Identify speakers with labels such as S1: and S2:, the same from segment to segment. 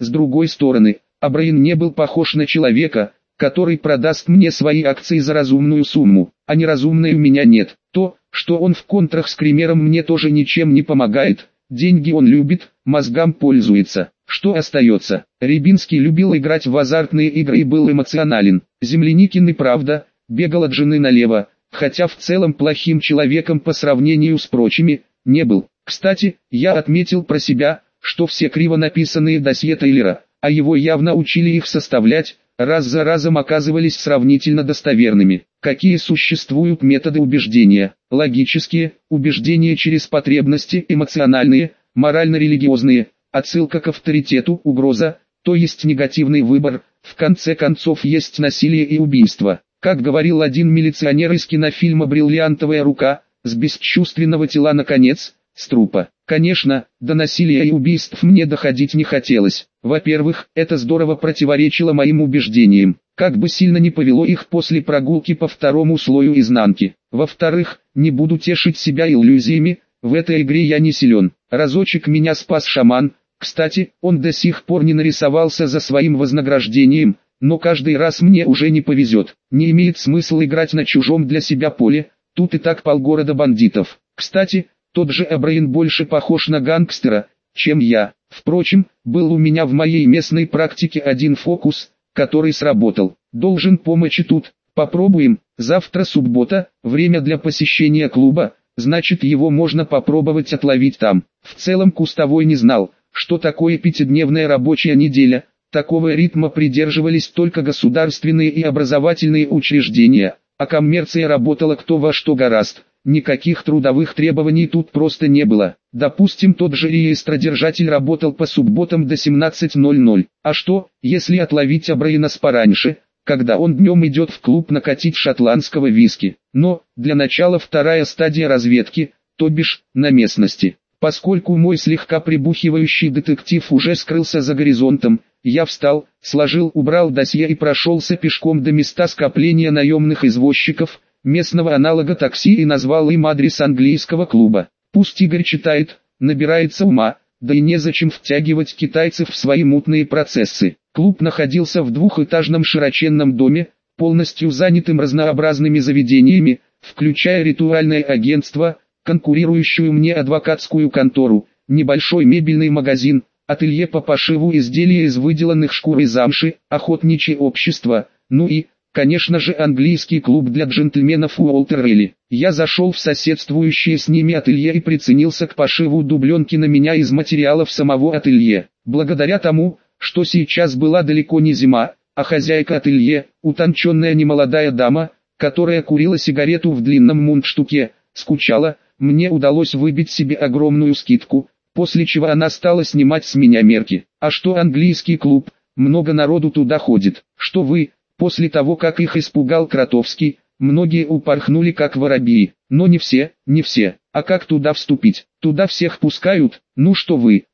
S1: С другой стороны, Абрайан не был похож на человека, который продаст мне свои акции за разумную сумму, а неразумной у меня нет. То, что он в контрах с Кремером, мне тоже ничем не помогает. Деньги он любит, мозгам пользуется. Что остается? Рябинский любил играть в азартные игры и был эмоционален. Земляникин и правда, бегал от жены налево, хотя в целом плохим человеком по сравнению с прочими, не был. Кстати, я отметил про себя, что все криво написанные досье Тейлера, а его явно учили их составлять, раз за разом оказывались сравнительно достоверными. Какие существуют методы убеждения? Логические, убеждения через потребности, эмоциональные, морально-религиозные, отсылка к авторитету, угроза, то есть негативный выбор, в конце концов есть насилие и убийство. Как говорил один милиционер из кинофильма «Бриллиантовая рука», с бесчувственного тела наконец, с трупа. Конечно, до насилия и убийств мне доходить не хотелось. Во-первых, это здорово противоречило моим убеждениям, как бы сильно не повело их после прогулки по второму слою изнанки. Во-вторых, не буду тешить себя иллюзиями, в этой игре я не силен. Разочек меня спас шаман, кстати, он до сих пор не нарисовался за своим вознаграждением, но каждый раз мне уже не повезет. Не имеет смысла играть на чужом для себя поле, тут и так полгорода бандитов. Кстати, тот же Абрайан больше похож на гангстера, чем я. Впрочем, был у меня в моей местной практике один фокус, который сработал. Должен помочь и тут. Попробуем. Завтра суббота, время для посещения клуба, значит его можно попробовать отловить там. В целом Кустовой не знал, что такое пятидневная рабочая неделя. Такого ритма придерживались только государственные и образовательные учреждения, а коммерция работала кто во что гораст. Никаких трудовых требований тут просто не было. Допустим, тот же реестродержатель работал по субботам до 17:00. А что, если отловить Абрайана пораньше, когда он днем идет в клуб накатить шотландского виски? Но, для начала вторая стадия разведки, то бишь, на местности. Поскольку мой слегка прибухивающий детектив уже скрылся за горизонтом, я встал, сложил, убрал досье и прошелся пешком до места скопления наемных извозчиков, местного аналога такси, и назвал им адрес английского клуба. Пусть Игорь читает, набирается ума, да и незачем втягивать китайцев в свои мутные процессы. Клуб находился в двухэтажном широченном доме, полностью занятым разнообразными заведениями, включая ритуальное агентство, конкурирующую мне адвокатскую контору, небольшой мебельный магазин, ателье по пошиву изделий из выделанных шкур и замши, охотничье общество, ну и, конечно же, английский клуб для джентльменов Уолтер-Релли. Я зашел в соседствующее с ними ателье и приценился к пошиву дубленки на меня из материалов самого ателье. Благодаря тому, что сейчас была далеко не зима, а хозяйка ателье, утонченная немолодая дама, которая курила сигарету в длинном мундштуке, скучала, мне удалось выбить себе огромную скидку, после чего она стала снимать с меня мерки. А что английский клуб, много народу туда ходит. Что вы, после того как их испугал Кротовский, многие упорхнули как воробьи. Но не все, не все. А как туда вступить? Туда всех пускают. Ну что вы,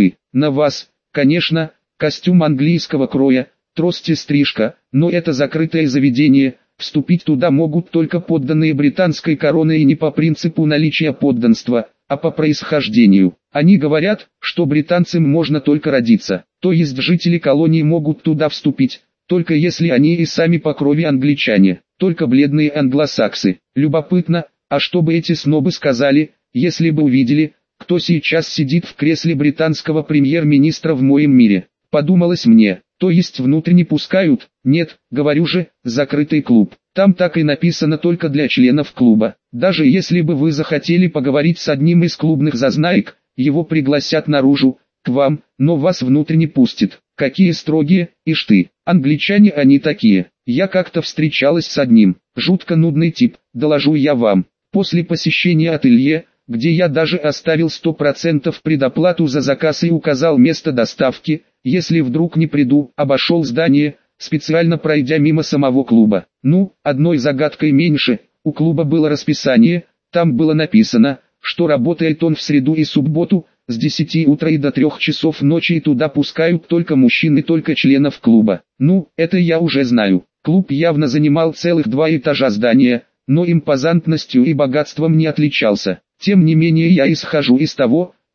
S1: на вас, конечно, костюм английского кроя, трость и стрижка, но это закрытое заведение. Вступить туда могут только подданные британской короны, и не по принципу наличия подданства, а по происхождению. Они говорят, что британцам можно только родиться, то есть жители колонии могут туда вступить, только если они и сами по крови англичане, только бледные англосаксы. Любопытно, а что бы эти снобы сказали, если бы увидели, кто сейчас сидит в кресле британского премьер-министра в моем мире? Подумалось мне. То есть внутрь не пускают? Нет, говорю же, закрытый клуб. Там так и написано только для членов клуба. Даже если бы вы захотели поговорить с одним из клубных зазнаек, его пригласят наружу, к вам, но вас внутрь не пустят. Какие строгие, ишь ты, англичане они такие. Я как-то встречалась с одним, жутко нудный тип, доложу я вам. После посещения ателье, где я даже оставил 100% предоплату за заказ и указал место доставки, если вдруг не приду, обошел здание, специально пройдя мимо самого клуба. Ну, одной загадкой меньше, у клуба было расписание, там было написано, что работает он в среду и субботу, с 10 утра и до 3 часов ночи, и туда пускают только мужчин и только членов клуба. Ну, это я уже знаю. Клуб явно занимал целых 2 этажа здания, но импозантностью и богатством не отличался. Тем не менее я исхожу из того,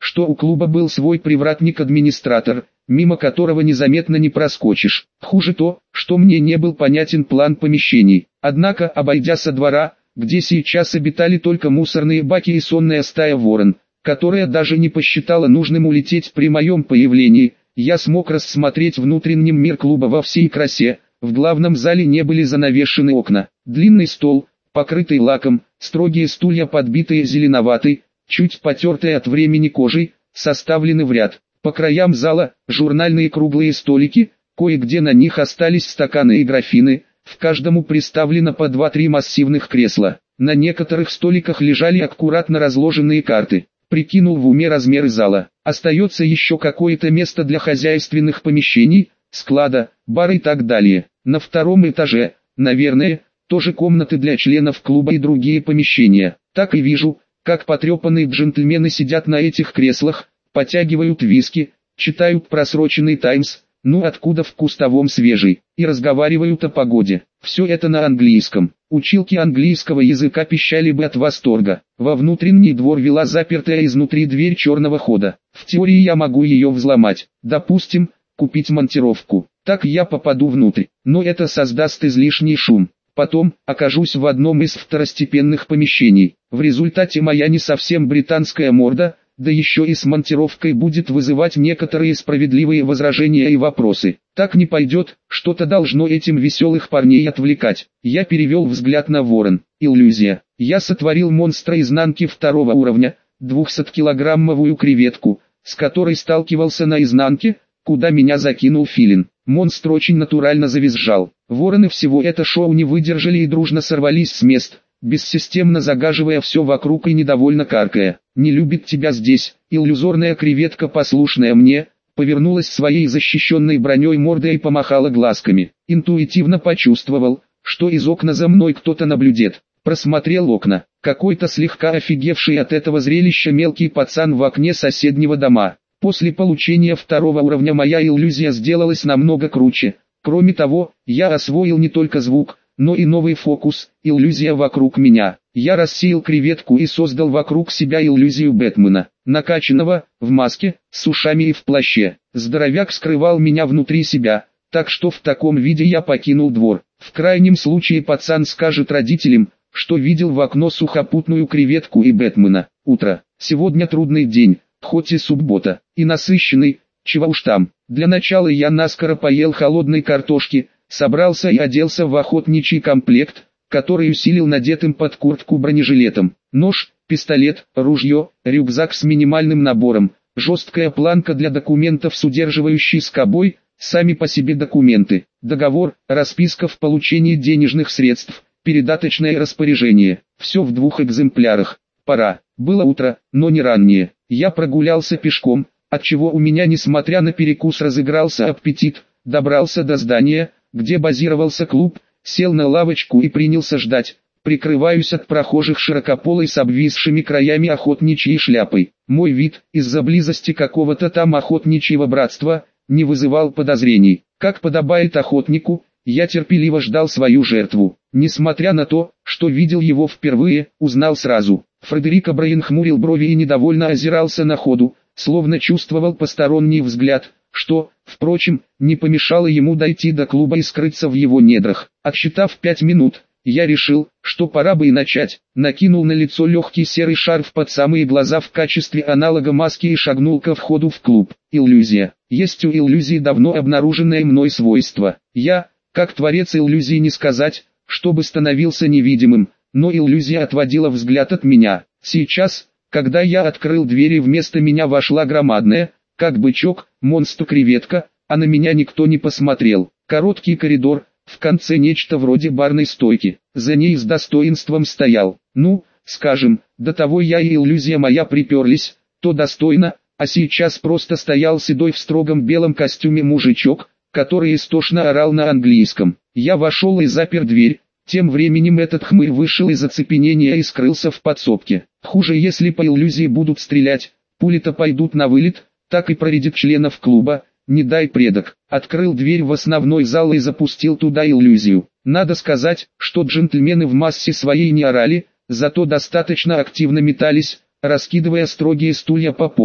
S1: что у клуба был свой привратник-администратор, мимо которого незаметно не проскочишь. Хуже то, что мне не был понятен план помещений. Однако, обойдя со двора, где сейчас обитали только мусорные баки и сонная стая ворон, которая даже не посчитала нужным улететь при моем появлении, я смог рассмотреть внутренний мир клуба во всей красе. В главном зале не были занавешены окна. Длинный стол, покрытый лаком, строгие стулья, подбитые зеленоватой, чуть потертой от времени кожей, составлены в ряд. По краям зала журнальные круглые столики, кое-где на них остались стаканы и графины, в каждому приставлено по 2-3 массивных кресла. На некоторых столиках лежали аккуратно разложенные карты. Прикинул в уме размеры зала. Остается еще какое-то место для хозяйственных помещений, склада, бара и так далее. На втором этаже, наверное, тоже комнаты для членов клуба и другие помещения. Так и вижу, как потрепанные джентльмены сидят на этих креслах, потягивают виски, читают просроченный «Таймс», ну откуда в кустовом свежий, и разговаривают о погоде. Все это на английском. Училки английского языка пищали бы от восторга. Во внутренний двор вела запертая изнутри дверь черного хода. В теории я могу ее взломать. Допустим, купить монтировку. Так я попаду внутрь. Но это создаст излишний шум. Потом, окажусь в одном из второстепенных помещений. В результате моя не совсем британская морда, да еще и с монтировкой, будет вызывать некоторые справедливые возражения и вопросы. Так не пойдет, что-то должно этим веселых парней отвлекать. Я перевел взгляд на ворон. Иллюзия. Я сотворил монстра изнанки второго уровня, 200-килограммовую креветку, с которой сталкивался на изнанке, куда меня закинул филин. Монстр очень натурально завизжал. Вороны всего это шоу не выдержали и дружно сорвались с мест, бессистемно загаживая все вокруг и недовольно каркая. «Не любит тебя здесь». Иллюзорная креветка, послушная мне, повернулась своей защищенной броней мордой и помахала глазками. Интуитивно почувствовал, что из окна за мной кто-то наблюдет. Просмотрел окна. Какой-то слегка офигевший от этого зрелища мелкий пацан в окне соседнего дома. После получения второго уровня моя иллюзия сделалась намного круче. Кроме того, я освоил не только звук, но и новый фокус, иллюзия вокруг меня. Я рассеял креветку и создал вокруг себя иллюзию Бэтмена, накачанного, в маске, с ушами и в плаще. Здоровяк скрывал меня внутри себя, так что в таком виде я покинул двор. В крайнем случае пацан скажет родителям, что видел в окно сухопутную креветку и Бэтмена. Утро. Сегодня трудный день, хоть и суббота, и насыщенный, чего уж там. Для начала я наскоро поел холодной картошки, собрался и оделся в охотничий комплект, который усилил надетым под куртку бронежилетом. Нож, пистолет, ружье, рюкзак с минимальным набором, жесткая планка для документов с удерживающей скобой, сами по себе документы, договор, расписка в получении денежных средств, передаточное распоряжение. Все в 2 экземплярах. Пора. Было утро, но не раннее. Я прогулялся пешком, отчего у меня, несмотря на перекус, разыгрался аппетит. Добрался до здания, где базировался клуб, сел на лавочку и принялся ждать, прикрываюсь от прохожих широкополой с обвисшими краями охотничьей шляпой. Мой вид, из-за близости какого-то там охотничьего братства, не вызывал подозрений. Как подобает охотнику, я терпеливо ждал свою жертву. Несмотря на то, что видел его впервые, узнал сразу. Фредерик О'Брайен хмурил брови и недовольно озирался на ходу, словно чувствовал посторонний взгляд, что, впрочем, не помешало ему дойти до клуба и скрыться в его недрах. Отсчитав 5 минут, я решил, что пора бы и начать. Накинул на лицо легкий серый шарф под самые глаза в качестве аналога маски и шагнул ко входу в клуб. Иллюзия. Есть у иллюзии давно обнаруженное мной свойство. Я, как творец иллюзии, не сказать, чтобы становился невидимым, но иллюзия отводила взгляд от меня. Сейчас, когда я открыл дверь и вместо меня вошла громадная, как бычок, монстр-креветка, а на меня никто не посмотрел. Короткий коридор, в конце нечто вроде барной стойки. За ней с достоинством стоял, ну, скажем, до того я и иллюзия моя приперлись, то достойно, а сейчас просто стоял седой в строгом белом костюме мужичок, который истошно орал на английском. Я вошел и запер дверь. Тем временем этот хмырь вышел из оцепенения и скрылся в подсобке. Хуже, если по иллюзии будут стрелять, пули-то пойдут на вылет, так и проредит членов клуба, не дай предок. Открыл дверь в основной зал и запустил туда иллюзию. Надо сказать, что джентльмены в массе своей не орали, зато достаточно активно метались, раскидывая строгие стулья по полу.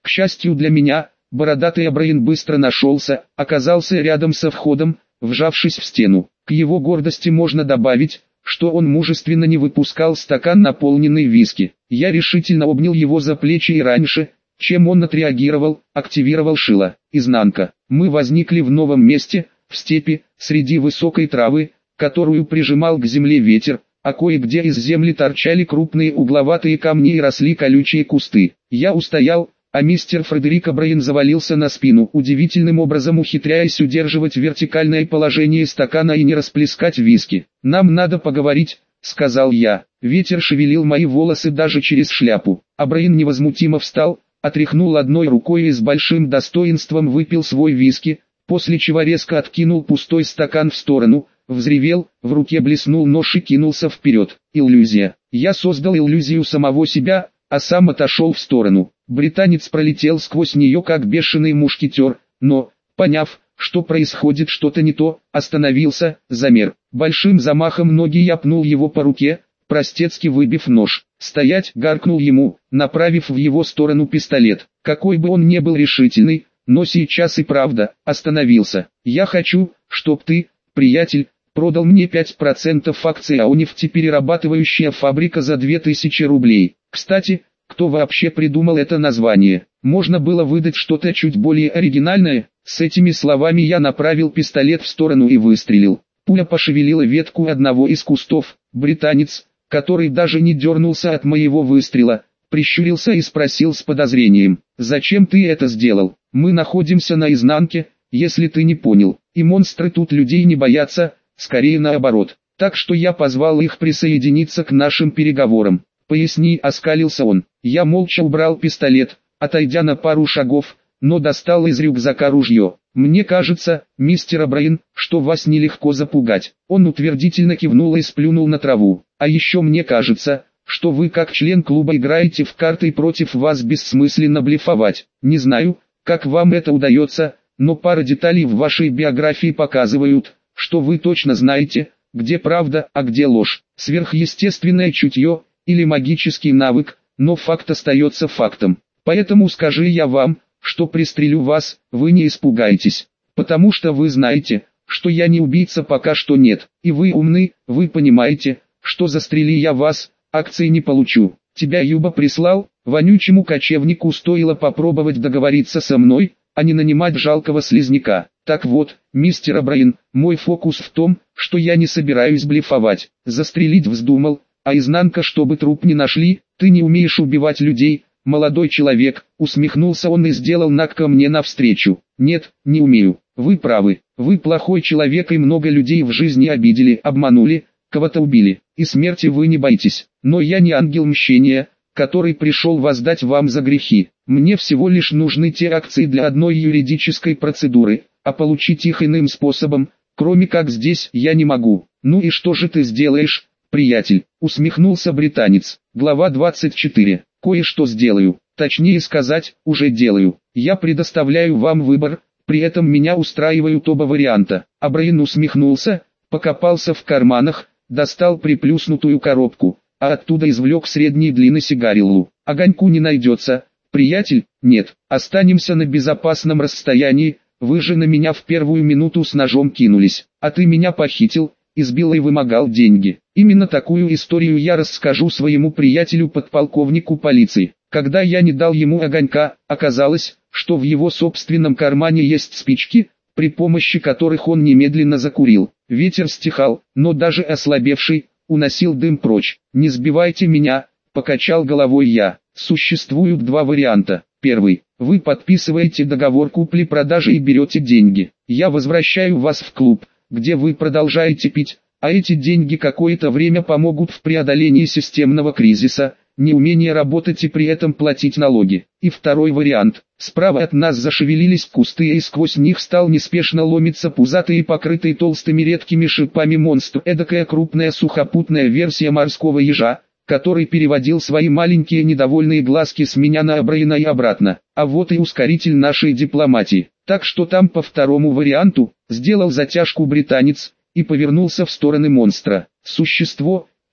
S1: счастью для меня, бородатый Абрайин быстро нашелся, оказался рядом со входом, вжавшись в стену. К его гордости можно добавить, что он мужественно не выпускал стакан, наполненный виски. Я решительно обнял его за плечи и раньше, чем он отреагировал, активировал шило. Изнанка. Мы возникли в новом месте, в степи, среди высокой травы, которую прижимал к земле ветер, а кое-где из земли торчали крупные угловатые камни и росли колючие кусты. Я устоял, а мистер Фредерик Абрайин завалился на спину, удивительным образом ухитряясь удерживать вертикальное положение стакана и не расплескать виски. «Нам надо поговорить», — сказал я. Ветер шевелил мои волосы даже через шляпу. Абрайин невозмутимо встал, отряхнул одной рукой и с большим достоинством выпил свой виски, после чего резко откинул пустой стакан в сторону, взревел, в руке блеснул нож и кинулся вперед. Иллюзия. Я создал иллюзию самого себя, а сам отошел в сторону. Британец пролетел сквозь нее как бешеный мушкетер, но, поняв, что происходит что-то не то, остановился, замер. Большим замахом ноги я пнул его по руке, простецки выбив нож. «Стоять!» — гаркнул ему, направив в его сторону пистолет. Какой бы он ни был решительный, но сейчас и правда, остановился. «Я хочу, чтоб ты, приятель, продал мне 5% акций АО нефтеперерабатывающая фабрика за 2000 рублей. Кстати, кто вообще придумал это название? Можно было выдать что-то чуть более оригинальное». С этими словами я направил пистолет в сторону и выстрелил. Пуля пошевелила ветку одного из кустов. Британец, который даже не дернулся от моего выстрела, прищурился и спросил с подозрением: «Зачем ты это сделал? Мы находимся на изнанке, если ты не понял, и монстры тут людей не боятся, скорее наоборот. Так что я позвал их присоединиться к нашим переговорам». «Поясни», — оскалился он. Я молча убрал пистолет, отойдя на пару шагов, но достал из рюкзака ружье. «Мне кажется, мистер Абрайин, что вас нелегко запугать». Он утвердительно кивнул и сплюнул на траву. «А еще мне кажется, что вы как член клуба играете в карты и против вас бессмысленно блефовать. Не знаю, как вам это удается, но пара деталей в вашей биографии показывают, что вы точно знаете, где правда, а где ложь. Сверхъестественное чутье или магический навык, но факт остается фактом. Поэтому скажи я вам, что пристрелю вас, вы не испугаетесь, потому что вы знаете, что я не убийца пока что нет, и вы умны, вы понимаете, что застрели я вас, акции не получу. Тебя Юба прислал, вонючему кочевнику стоило попробовать договориться со мной, а не нанимать жалкого слизняка. Так вот, мистер Абрайин, мой фокус в том, что я не собираюсь блефовать. Застрелить вздумал, а изнанка, чтобы труп не нашли. Ты не умеешь убивать людей, молодой человек, усмехнулся он и сделал наг ко мне навстречу. Нет, не умею. Вы правы, вы плохой человек и много людей в жизни обидели, обманули, кого-то убили, и смерти вы не боитесь. Но я не ангел мщения, который пришел воздать вам за грехи. Мне всего лишь нужны те акции для одной юридической процедуры, а получить их иным способом, кроме как здесь, я не могу. Ну и что же ты сделаешь, приятель? Усмехнулся британец. Глава 24. Кое-что сделаю, точнее сказать, уже делаю. Я предоставляю вам выбор, при этом меня устраивают оба варианта. Абрайин усмехнулся, покопался в карманах, достал приплюснутую коробку, а оттуда извлек средней длины сигариллу. Огоньку не найдется, приятель? Нет, останемся на безопасном расстоянии, вы же на меня в первую минуту с ножом кинулись, а ты меня похитил, избил и вымогал деньги. Именно такую историю я расскажу своему приятелю-подполковнику полиции. Когда я не дал ему огонька, оказалось, что в его собственном кармане есть спички, при помощи которых он немедленно закурил. Ветер стихал, но даже ослабевший, уносил дым прочь. «Не сбивайте меня», — покачал головой я. Существуют два варианта. Первый. Вы подписываете договор купли-продажи и берете деньги. Я возвращаю вас в клуб, где вы продолжаете пить, а эти деньги какое-то время помогут в преодолении системного кризиса, неумение работать и при этом платить налоги. И второй вариант. Справа от нас зашевелились кусты и сквозь них стал неспешно ломиться пузатый и покрытый толстыми редкими шипами монстр. Эдакая крупная сухопутная версия морского ежа, который переводил свои маленькие недовольные глазки с меня на Абрайина и обратно. А вот и ускоритель нашей дипломатии. Так что там по второму варианту, сделал затяжку британец, и повернулся в стороны монстра. Существо,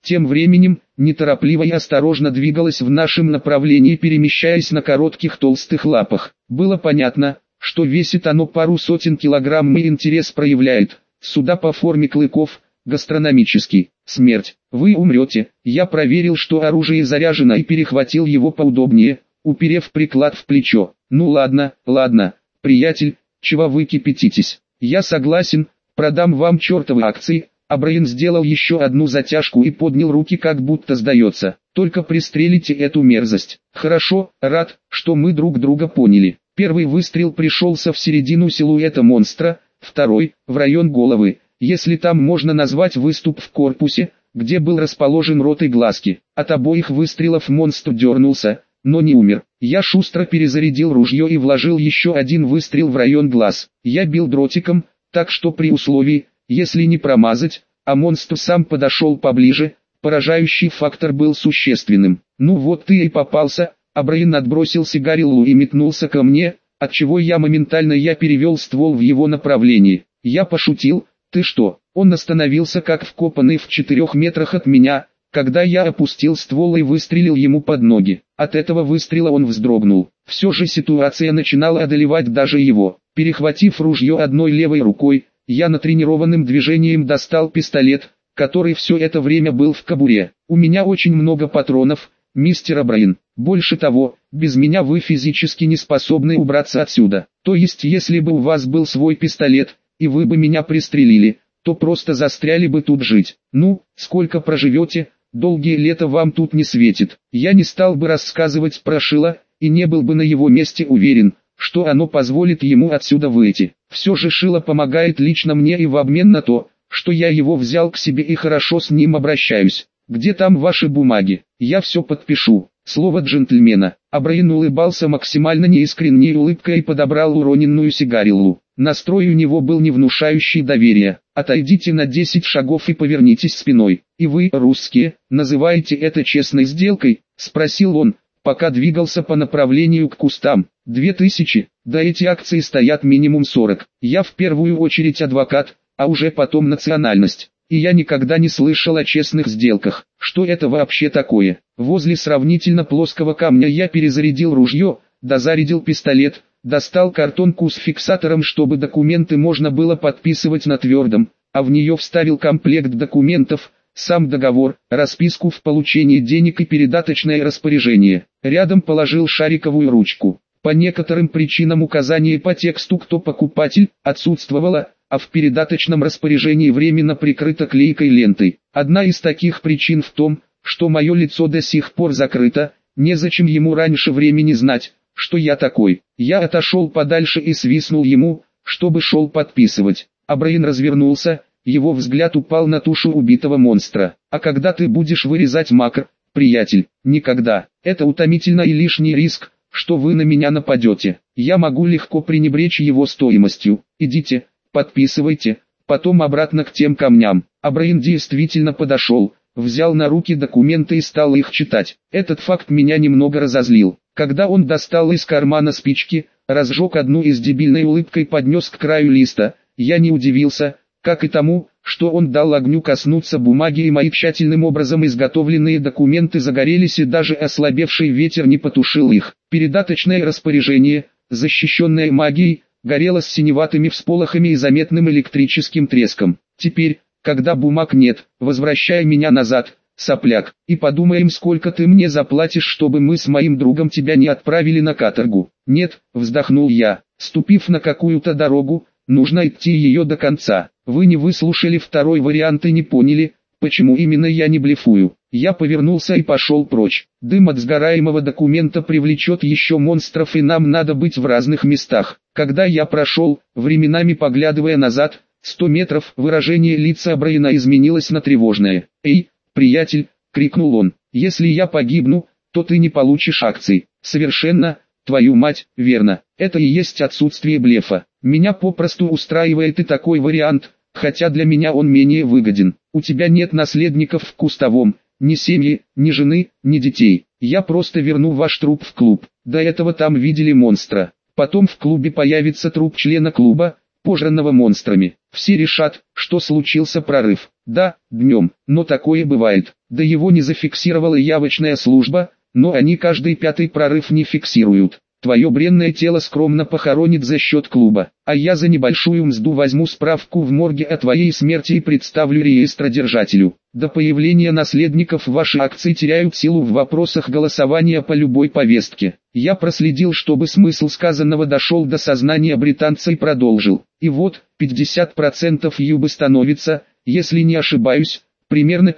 S1: тем временем, неторопливо и осторожно двигалось в нашем направлении, перемещаясь на коротких толстых лапах. Было понятно, что весит оно пару сотен килограмм и интерес проявляет. Судя по форме клыков, гастрономический. Смерть. Вы умрете. Я проверил, что оружие заряжено, и перехватил его поудобнее, уперев приклад в плечо. Ну ладно, ладно, приятель, чего вы кипятитесь? Я согласен, продам вам чертовы акции. Абрайан сделал еще одну затяжку и поднял руки, как будто сдается. Только пристрелите эту мерзость. Хорошо, рад, что мы друг друга поняли. Первый выстрел пришелся в середину силуэта монстра, второй — в район головы, если там можно назвать выступ в корпусе, где был расположен рот и глазки. От обоих выстрелов монстр дернулся, но не умер. Я шустро перезарядил ружье и вложил еще один выстрел в район глаз. Я бил дротиком, так что при условии, если не промазать, а монстр сам подошел поближе, поражающий фактор был существенным. Ну вот ты и попался. Абрайан отбросил сигариллу и метнулся ко мне, отчего я моментально перевел ствол в его направлении. Я пошутил. Ты что? Он остановился как вкопанный в 4 метрах от меня, когда я опустил ствол и выстрелил ему под ноги. От этого выстрела он вздрогнул. Все же ситуация начинала одолевать даже его. Перехватив ружье одной левой рукой, я натренированным движением достал пистолет, который все это время был в кобуре. У меня очень много патронов, мистер Абрайан. Больше того, без меня вы физически не способны убраться отсюда. То есть если бы у вас был свой пистолет, и вы бы меня пристрелили, то просто застряли бы тут жить. Ну, сколько проживете, долгие лета вам тут не светит. Я не стал бы рассказывать про Шила, и не был бы на его месте уверен, что оно позволит ему отсюда выйти. Все же Шило помогает лично мне и в обмен на то, что я его взял к себе и хорошо с ним обращаюсь. Где там ваши бумаги? Я все подпишу. Слово джентльмена. Абрайан улыбался максимально неискренней улыбкой и подобрал уроненную сигариллу. Настрой у него был не внушающий доверия. Отойдите на 10 шагов и повернитесь спиной. И вы, русские, называете это честной сделкой? Спросил он, пока двигался по направлению к кустам. 2000, да эти акции стоят минимум 40. Я в первую очередь адвокат, а уже потом национальность. И я никогда не слышал о честных сделках. Что это вообще такое? Возле сравнительно плоского камня я перезарядил ружье, дозарядил пистолет, достал картонку с фиксатором, чтобы документы можно было подписывать на твердом, а в нее вставил комплект документов, сам договор, расписку в получении денег и передаточное распоряжение. Рядом положил шариковую ручку. По некоторым причинам указание по тексту «Кто покупатель» отсутствовало, а в передаточном распоряжении временно прикрыто клейкой лентой. Одна из таких причин в том, что мое лицо до сих пор закрыто, незачем ему раньше времени знать, что я такой. Я отошел подальше и свистнул ему, чтобы шел подписывать. Абрайан развернулся, его взгляд упал на тушу убитого монстра. А когда ты будешь вырезать макр, приятель? Никогда. Это утомительно и лишний риск, что вы на меня нападете. Я могу легко пренебречь его стоимостью. Идите, подписывайте, потом обратно к тем камням. Абрайан действительно подошел, взял на руки документы и стал их читать. Этот факт меня немного разозлил. Когда он достал из кармана спички, разжег одну и с дебильной улыбкой поднес к краю листа, я не удивился, как и тому, что он дал огню коснуться бумаги, и мои тщательным образом изготовленные документы загорелись, и даже ослабевший ветер не потушил их. Передаточное распоряжение, защищенное магией, горело с синеватыми всполохами и заметным электрическим треском. Теперь, когда бумаг нет, возвращай меня назад, сопляк, и подумаем, сколько ты мне заплатишь, чтобы мы с моим другом тебя не отправили на каторгу. Нет, вздохнул я, ступив на какую-то дорогу, нужно идти ее до конца. Вы не выслушали второй вариант и не поняли, почему именно я не блефую. Я повернулся и пошел прочь. Дым от сгораемого документа привлечет еще монстров, и нам надо быть в разных местах. Когда я прошел, временами поглядывая назад, 100 метров, выражение лица Абрайана изменилось на тревожное. «Эй, приятель!» — крикнул он. «Если я погибну, то ты не получишь акций». «Совершенно, твою мать, верно. Это и есть отсутствие блефа. Меня попросту устраивает и такой вариант, хотя для меня он менее выгоден. У тебя нет наследников в Кустовом, ни семьи, ни жены, ни детей. Я просто верну ваш труп в клуб. До этого там видели монстра. Потом в клубе появится труп члена клуба, пожранного монстрами. Все решат, что случился прорыв. Да, днем, но такое бывает. Да его не зафиксировала явочная служба, но они каждый пятый прорыв не фиксируют. Твое бренное тело скромно похоронит за счет клуба, а я за небольшую мзду возьму справку в морге о твоей смерти и представлю реестродержателю. До появления наследников ваши акции теряют силу в вопросах голосования по любой повестке. Я проследил, чтобы смысл сказанного дошел до сознания британца и продолжил. И вот, 50% юбы становится, если не ошибаюсь, примерно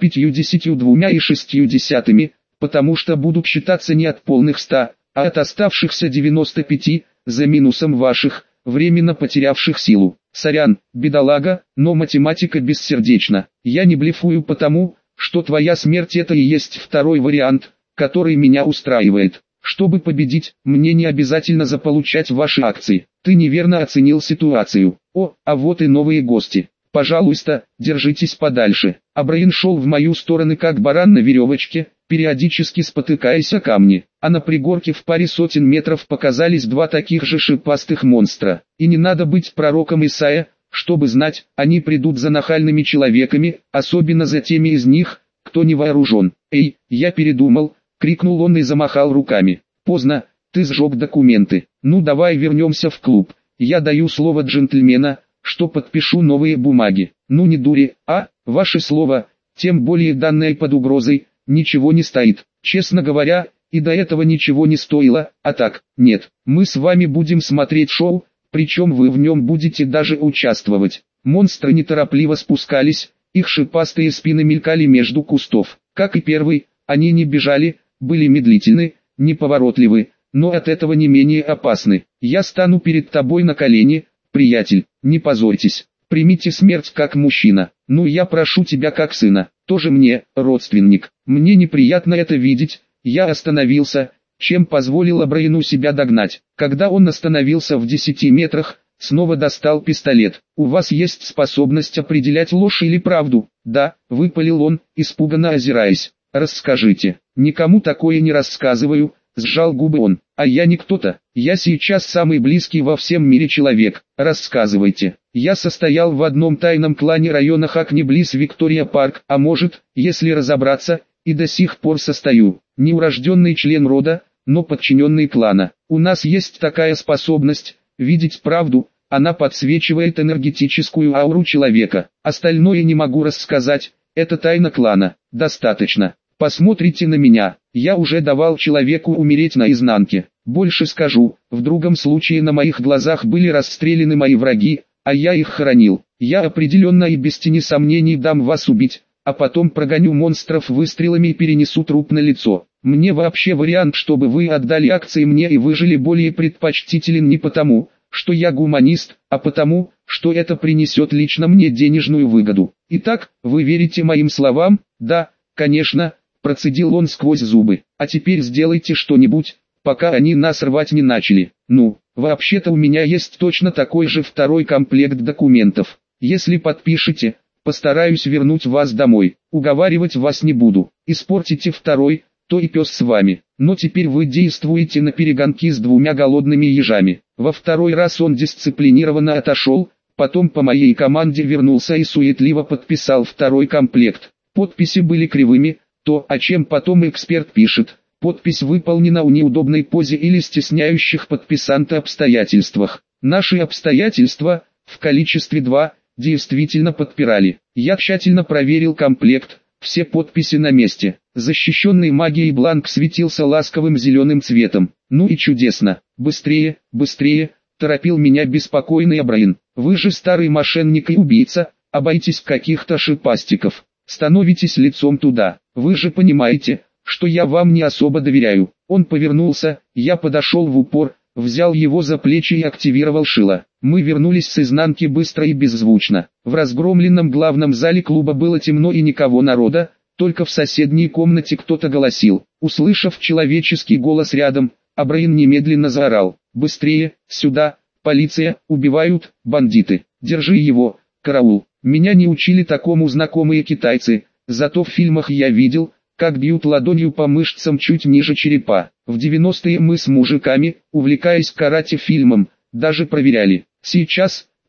S1: 52,6, потому что будут считаться не от полных 100, а от оставшихся 95, за минусом ваших, временно потерявших силу. Сорян, бедолага, но математика бессердечна. Я не блефую потому, что твоя смерть это и есть второй вариант, который меня устраивает. Чтобы победить, мне не обязательно заполучать ваши акции. Ты неверно оценил ситуацию. О, а вот и новые гости. Пожалуйста, держитесь подальше. Абраин шел в мою сторону как баран на веревочке, периодически спотыкаясь о камни, а на пригорке в паре сотен метров показались два таких же шипастых монстра. И не надо быть пророком Исаия, чтобы знать, они придут за нахальными человеками, особенно за теми из них, кто не вооружен. «Эй, я передумал!» — крикнул он и замахал руками. «Поздно, ты сжег документы. Ну давай вернемся в клуб. Я даю слово джентльмена, что подпишу новые бумаги. Ну не дури, а, ваше слово, тем более данное под угрозой, ничего не стоит. Честно говоря, и до этого ничего не стоило, а так, нет, мы с вами будем смотреть шоу, причем вы в нем будете даже участвовать». Монстры неторопливо спускались, их шипастые спины мелькали между кустов. Как и первый, они не бежали, были медлительны, неповоротливы, но от этого не менее опасны. «Я стану перед тобой на колени, приятель, не позорьтесь, примите смерть как мужчина, ну я прошу тебя как сына, тоже мне, родственник, мне неприятно это видеть». Я остановился, чем позволил Абраину себя догнать. Когда он остановился в 10 метрах, снова достал пистолет. «У вас есть способность определять ложь или правду?» «Да», — выпалил он, испуганно озираясь. «Расскажите». «Никому такое не рассказываю», — сжал губы он. «А я не кто-то, я сейчас самый близкий во всем мире человек. Рассказывайте». «Я состоял в одном тайном клане района Хакни близ Виктория-парк, а может, если разобраться, и до сих пор состою. Неурожденный член рода, но подчиненный клана. У нас есть такая способность — видеть правду, она подсвечивает энергетическую ауру человека. Остальное не могу рассказать, это тайна клана. Достаточно. Посмотрите на меня, я уже давал человеку умереть наизнанке. Больше скажу, в другом случае на моих глазах были расстреляны мои враги, а я их хоронил. Я определенно и без тени сомнений дам вас убить, а потом прогоню монстров выстрелами и перенесу труп на лицо. Мне вообще вариант, чтобы вы отдали акции мне и выжили, более предпочтителен не потому, что я гуманист, а потому, что это принесет лично мне денежную выгоду. Итак, вы верите моим словам?» «Да, конечно», — процедил он сквозь зубы. «А теперь сделайте что-нибудь, пока они нас рвать не начали. Ну, вообще-то у меня есть точно такой же второй комплект документов. Если подпишете, постараюсь вернуть вас домой. Уговаривать вас не буду. Испортите второй, то и пес с вами. Но теперь вы действуете на перегонки с двумя голодными ежами». Во второй раз он дисциплинированно отошел, потом по моей команде вернулся и суетливо подписал второй комплект. Подписи были кривыми, то, о чем потом эксперт пишет. Подпись выполнена в неудобной позе или стесняющих подписанта обстоятельствах. Наши обстоятельства, в количестве 2, действительно подпирали. Я тщательно проверил комплект, все подписи на месте. Защищенный магией бланк светился ласковым зеленым цветом. «Ну и чудесно! Быстрее, быстрее!» — торопил меня беспокойный Абраин. «Вы же старый мошенник и убийца, а боитесь каких-то шипастиков. Становитесь лицом туда. Вы же понимаете, что я вам не особо доверяю». Он повернулся, я подошел в упор, взял его за плечи и активировал шило. Мы вернулись с изнанки быстро и беззвучно. В разгромленном главном зале клуба было темно и никого народа, только в соседней комнате кто-то голосил. Услышав человеческий голос рядом, Абраин немедленно заорал: «Быстрее, сюда, полиция, убивают, бандиты, держи его, караул». Меня не учили такому знакомые китайцы, зато в фильмах я видел, как бьют ладонью по мышцам чуть ниже черепа. В 90-е мы с мужиками, увлекаясь карате-фильмом, даже проверяли. Сейчас,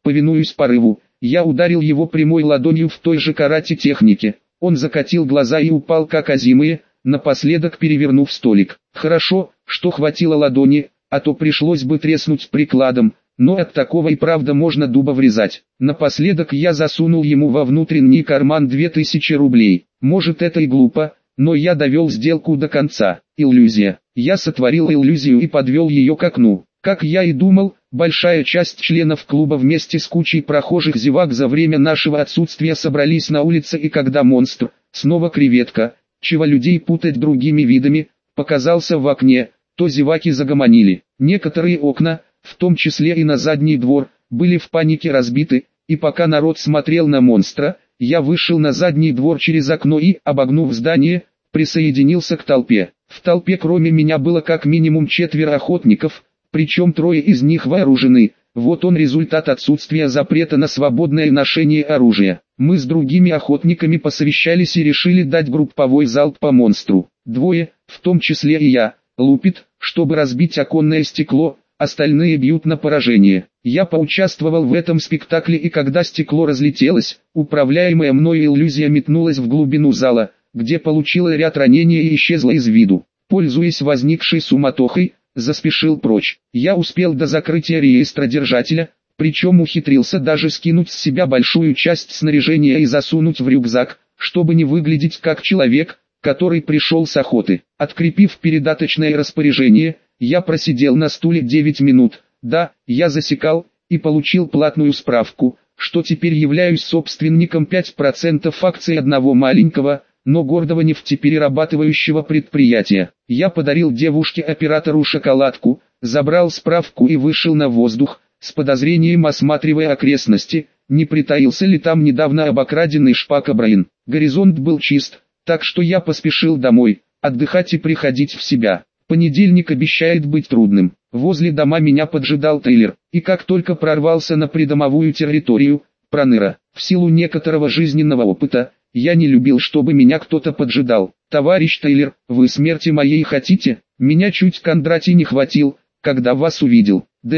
S1: Повинуясь порыву, я ударил его прямой ладонью в той же карате-технике. Он закатил глаза и упал как озимые, напоследок перевернув столик. Хорошо, что хватило ладони, а то пришлось бы треснуть прикладом, но от такого и правда можно дуба врезать. Напоследок я засунул ему во внутренний карман 2000 рублей. Может, это и глупо, но я довел сделку до конца. Иллюзия. Я сотворил иллюзию и подвел ее к окну. Как я и думал, большая часть членов клуба вместе с кучей прохожих зевак за время нашего отсутствия собрались на улице, и когда монстр, снова креветка, чего людей путать другими видами, показался в окне, то зеваки загомонили. Некоторые окна, в том числе и на задний двор, были в панике разбиты, и пока народ смотрел на монстра, я вышел на задний двор через окно и, обогнув здание, присоединился к толпе. В толпе кроме меня было как минимум 4 охотников, причем 3 из них вооружены. Вот он результат отсутствия запрета на свободное ношение оружия. Мы с другими охотниками посовещались и решили дать групповой залп по монстру. 2, в том числе и я, лупит, чтобы разбить оконное стекло, остальные бьют на поражение. Я поучаствовал в этом спектакле, и когда стекло разлетелось, управляемая мною иллюзия метнулась в глубину зала, где получила ряд ранений и исчезла из виду. Пользуясь возникшей суматохой, заспешил прочь. Я успел до закрытия реестра держателя, причем ухитрился даже скинуть с себя большую часть снаряжения и засунуть в рюкзак, чтобы не выглядеть как человек, который пришел с охоты. Открепив передаточное распоряжение, я просидел на стуле 9 минут. Да, я засекал и получил платную справку, что теперь являюсь собственником 5% акций одного маленького, но гордого нефтеперерабатывающего предприятия. Я подарил девушке-оператору шоколадку, забрал справку и вышел на воздух, с подозрением осматривая окрестности, не притаился ли там недавно обокраденный шпак Абраин. Горизонт был чист, так что я поспешил домой, отдыхать и приходить в себя. Понедельник обещает быть трудным. Возле дома меня поджидал Тейлор, и как только прорвался на придомовую территорию, проныра. В силу некоторого жизненного опыта, я не любил, чтобы меня кто-то поджидал. «Товарищ Тейлор, вы смерти моей хотите? Меня чуть Кондратий не хватил, когда вас увидел». «Да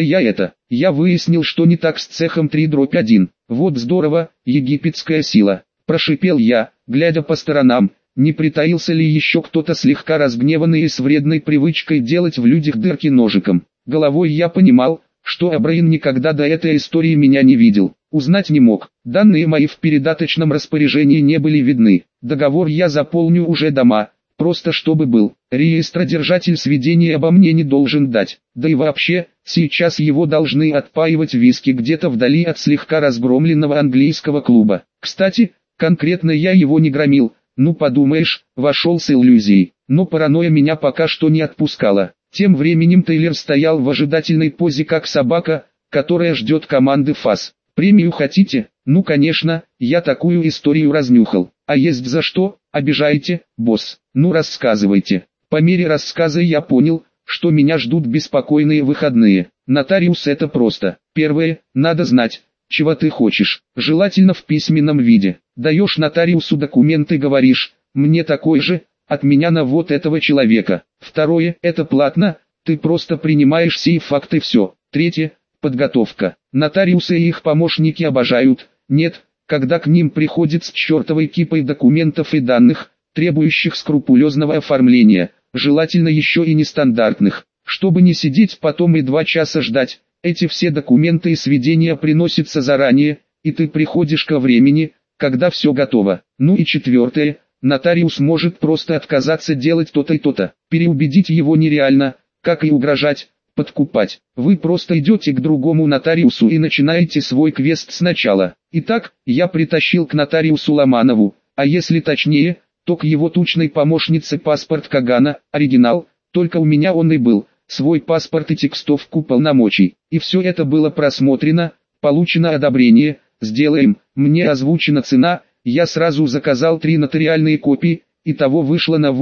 S1: я выяснил, что не так с цехом 3/1. Вот здорово, египетская сила», – прошипел я, глядя по сторонам, не притаился ли еще кто-то слегка разгневанный и с вредной привычкой делать в людях дырки ножиком. Головой я понимал, что Абраин никогда до этой истории меня не видел. Узнать не мог, данные мои в передаточном распоряжении не были видны. Договор я заполню уже дома, просто чтобы был. Реестродержатель сведения обо мне не должен дать. Да и вообще, сейчас его должны отпаивать виски где-то вдали от слегка разгромленного английского клуба. Кстати, конкретно я его не громил, ну подумаешь, вошел с иллюзией. Но паранойя меня пока что не отпускала. Тем временем Тейлор стоял в ожидательной позе как собака, которая ждет команды ФАС. «Премию хотите?» «Ну конечно, я такую историю разнюхал. А есть за что? Обижаете, босс? Ну рассказывайте». По мере рассказа я понял, что меня ждут беспокойные выходные. Нотариус — это просто. Первое, надо знать, чего ты хочешь, желательно в письменном виде. Даешь нотариусу документ и говоришь, мне такой же, от меня на вот этого человека. Второе, это платно, ты просто принимаешь сей факт и все. Третье, подготовка. Нотариусы и их помощники обожают, нет, когда к ним приходит с чертовой кипой документов и данных, требующих скрупулезного оформления, желательно еще и нестандартных. Чтобы не сидеть потом и 2 часа ждать, эти все документы и сведения приносятся заранее, и ты приходишь ко времени, когда все готово. Ну и четвертое, нотариус может просто отказаться делать то-то и то-то. Переубедить его нереально, как и угрожать, подкупать. Вы просто идете к другому нотариусу и начинаете свой квест сначала. Итак, я притащил к нотариусу Ломанову, а если точнее, то к его тучной помощнице паспорт Кагана, оригинал, только у меня он и был, свой паспорт и текстовку полномочий. И все это было просмотрено, получено одобрение, сделаем, мне озвучена цена, я сразу заказал 3 нотариальные копии, итого вышло на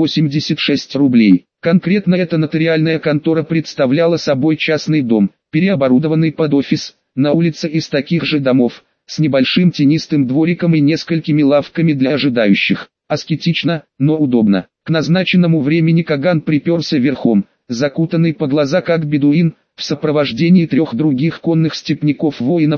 S1: 86 рублей. Конкретно эта нотариальная контора представляла собой частный дом, переоборудованный под офис, на улице из таких же домов, с небольшим тенистым двориком и несколькими лавками для ожидающих. Аскетично, но удобно. К назначенному времени Каган приперся верхом, закутанный по глаза как бедуин, в сопровождении 3 других конных степняков-воинов,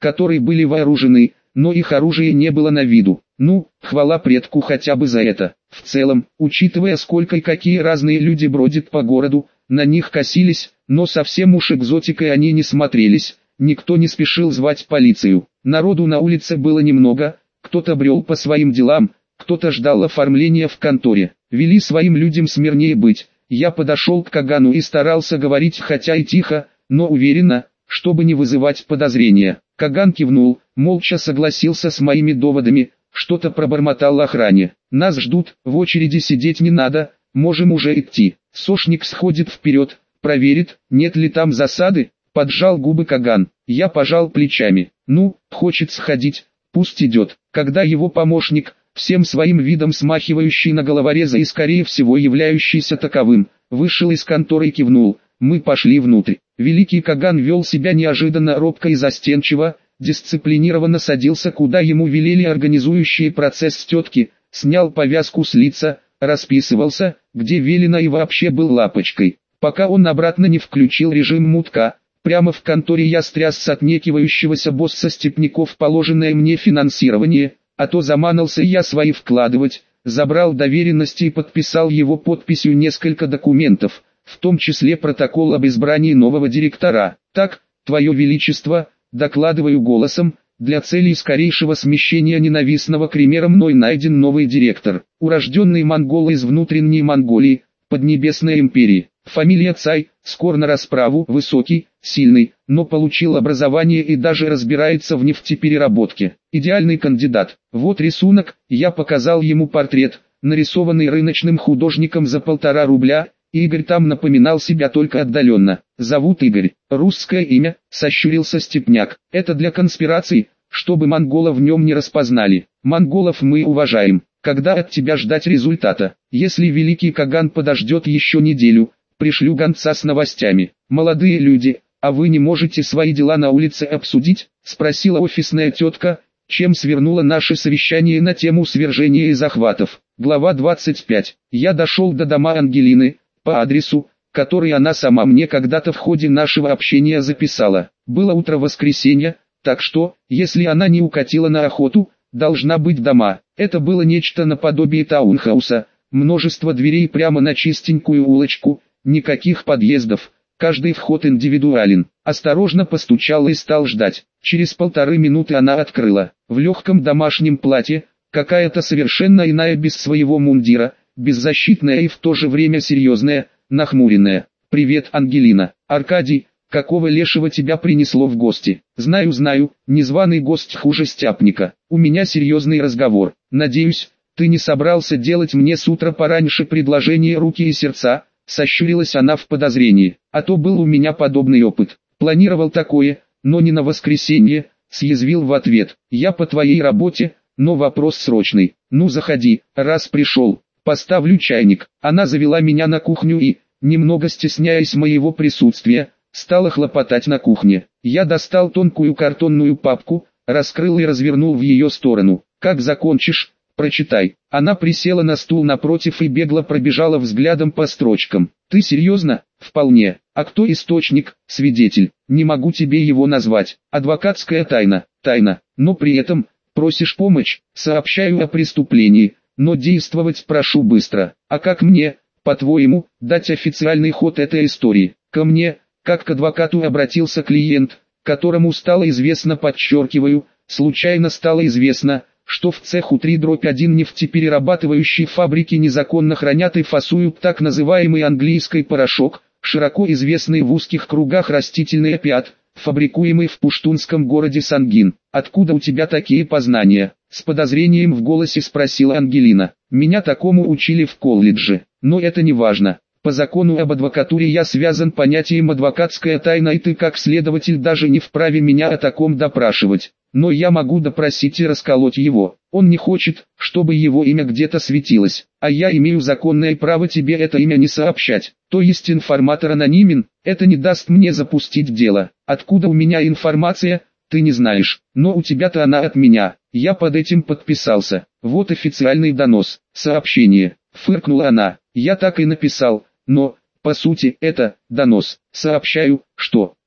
S1: которые были вооружены, но их оружие не было на виду. Ну, хвала предку хотя бы за это. В целом, учитывая сколько и какие разные люди бродят по городу, на них косились, но совсем уж экзотикой они не смотрелись, никто не спешил звать полицию. Народу на улице было немного, кто-то брел по своим делам, кто-то ждал оформления в конторе. Вели своим людям смирнее быть. Я подошел к Кагану и старался говорить хотя и тихо, но уверенно, чтобы не вызывать подозрения. Каган кивнул, молча согласился с моими доводами, что-то пробормотал охране. Нас ждут, в очереди сидеть не надо, можем уже идти. Сошник сходит вперед, проверит, нет ли там засады, поджал губы Каган. Я пожал плечами. Ну, хочет сходить, пусть идет. Когда его помощник, всем своим видом смахивающий на головореза и скорее всего являющийся таковым, вышел из конторы и кивнул, мы пошли внутрь. Великий Каган вел себя неожиданно робко и застенчиво, дисциплинированно садился куда ему велели организующие процесс тетки, снял повязку с лица, расписывался, где велено и вообще был лапочкой. Пока он обратно не включил режим мутка, прямо в конторе я стряс с отнекивающегося босса Степняков положенное мне финансирование, а то заманался я свои вкладывать, забрал доверенности и подписал его подписью несколько документов, в том числе протокол об избрании нового директора. Так, Твое Величество, докладываю голосом, для целей скорейшего смещения ненавистного Кремера мной найден новый директор, урожденный монгол из внутренней Монголии, Поднебесной империи. Фамилия Цай, скор на расправу, высокий, сильный, но получил образование и даже разбирается в нефтепереработке. Идеальный кандидат. Вот рисунок, я показал ему портрет, нарисованный рыночным художником за 1,5 рубля, и Игорь там напоминал себя только отдаленно. Зовут Игорь, русское имя, сощурился Степняк. Это для конспираций, чтобы монголов в нем не распознали. Монголов мы уважаем. Когда от тебя ждать результата? Если великий Каган подождет еще неделю, пришлю гонца с новостями. Молодые люди, а вы не можете свои дела на улице обсудить? Спросила офисная тетка, чем свернула наше совещание на тему свержения и захватов. Глава 25. Я дошел до дома Ангелины, по адресу, который она сама мне когда-то в ходе нашего общения записала. Было утро воскресенья, так что, если она не укатила на охоту, должна быть дома. Это было нечто наподобие таунхауса, множество дверей прямо на чистенькую улочку, никаких подъездов, каждый вход индивидуален. Осторожно постучал и стал ждать. Через 1,5 минуты она открыла. В легком домашнем платье, какая-то совершенно иная без своего мундира, беззащитная и в то же время серьезная, нахмуренная. «Привет, Ангелина. Аркадий, какого лешего тебя принесло в гости?» «Знаю, незваный гость хуже стяпника. У меня серьезный разговор. Надеюсь, ты не собрался делать мне с утра пораньше предложение руки и сердца?» Сощурилась она в подозрении. «А то был у меня подобный опыт. Планировал такое, но не на воскресенье», съязвил в ответ. «Я по твоей работе, но вопрос срочный. Ну заходи, раз пришел. Поставлю чайник». Она завела меня на кухню и, немного стесняясь моего присутствия, стала хлопотать на кухне. Я достал тонкую картонную папку, раскрыл и развернул в ее сторону. «Как закончишь, прочитай». Она присела на стул напротив и бегло пробежала взглядом по строчкам. «Ты серьезно?» «Вполне. А кто источник, свидетель?» «Не могу тебе его назвать. Адвокатская тайна». «Тайна. Но при этом, просишь помощь, сообщаю о преступлении, но действовать прошу быстро. А как мне, по-твоему, дать официальный ход этой истории?» «Ко мне, как к адвокату обратился клиент, которому стало известно, подчеркиваю, случайно стало известно, что в цеху 3/1 нефтеперерабатывающей фабрики незаконно хранят и фасуют так называемый английский порошок, широко известный в узких кругах растительный опиат, фабрикуемый в пуштунском городе Сангин. Откуда у тебя такие познания?» С подозрением в голосе спросила Ангелина. «Меня такому учили в колледже, но это не важно. По закону об адвокатуре я связан понятием адвокатская тайна, и ты как следователь даже не вправе меня о таком допрашивать. Но я могу допросить и расколоть его. Он не хочет, чтобы его имя где-то светилось, а я имею законное право тебе это имя не сообщать. То есть информатор анонимен, это не даст мне запустить дело. Откуда у меня информация, ты не знаешь, но у тебя-то она от меня. Я под этим подписался. Вот официальный донос, сообщение». Фыркнула она. «Я так и написал, но, по сути, это донос. Сообщаю, что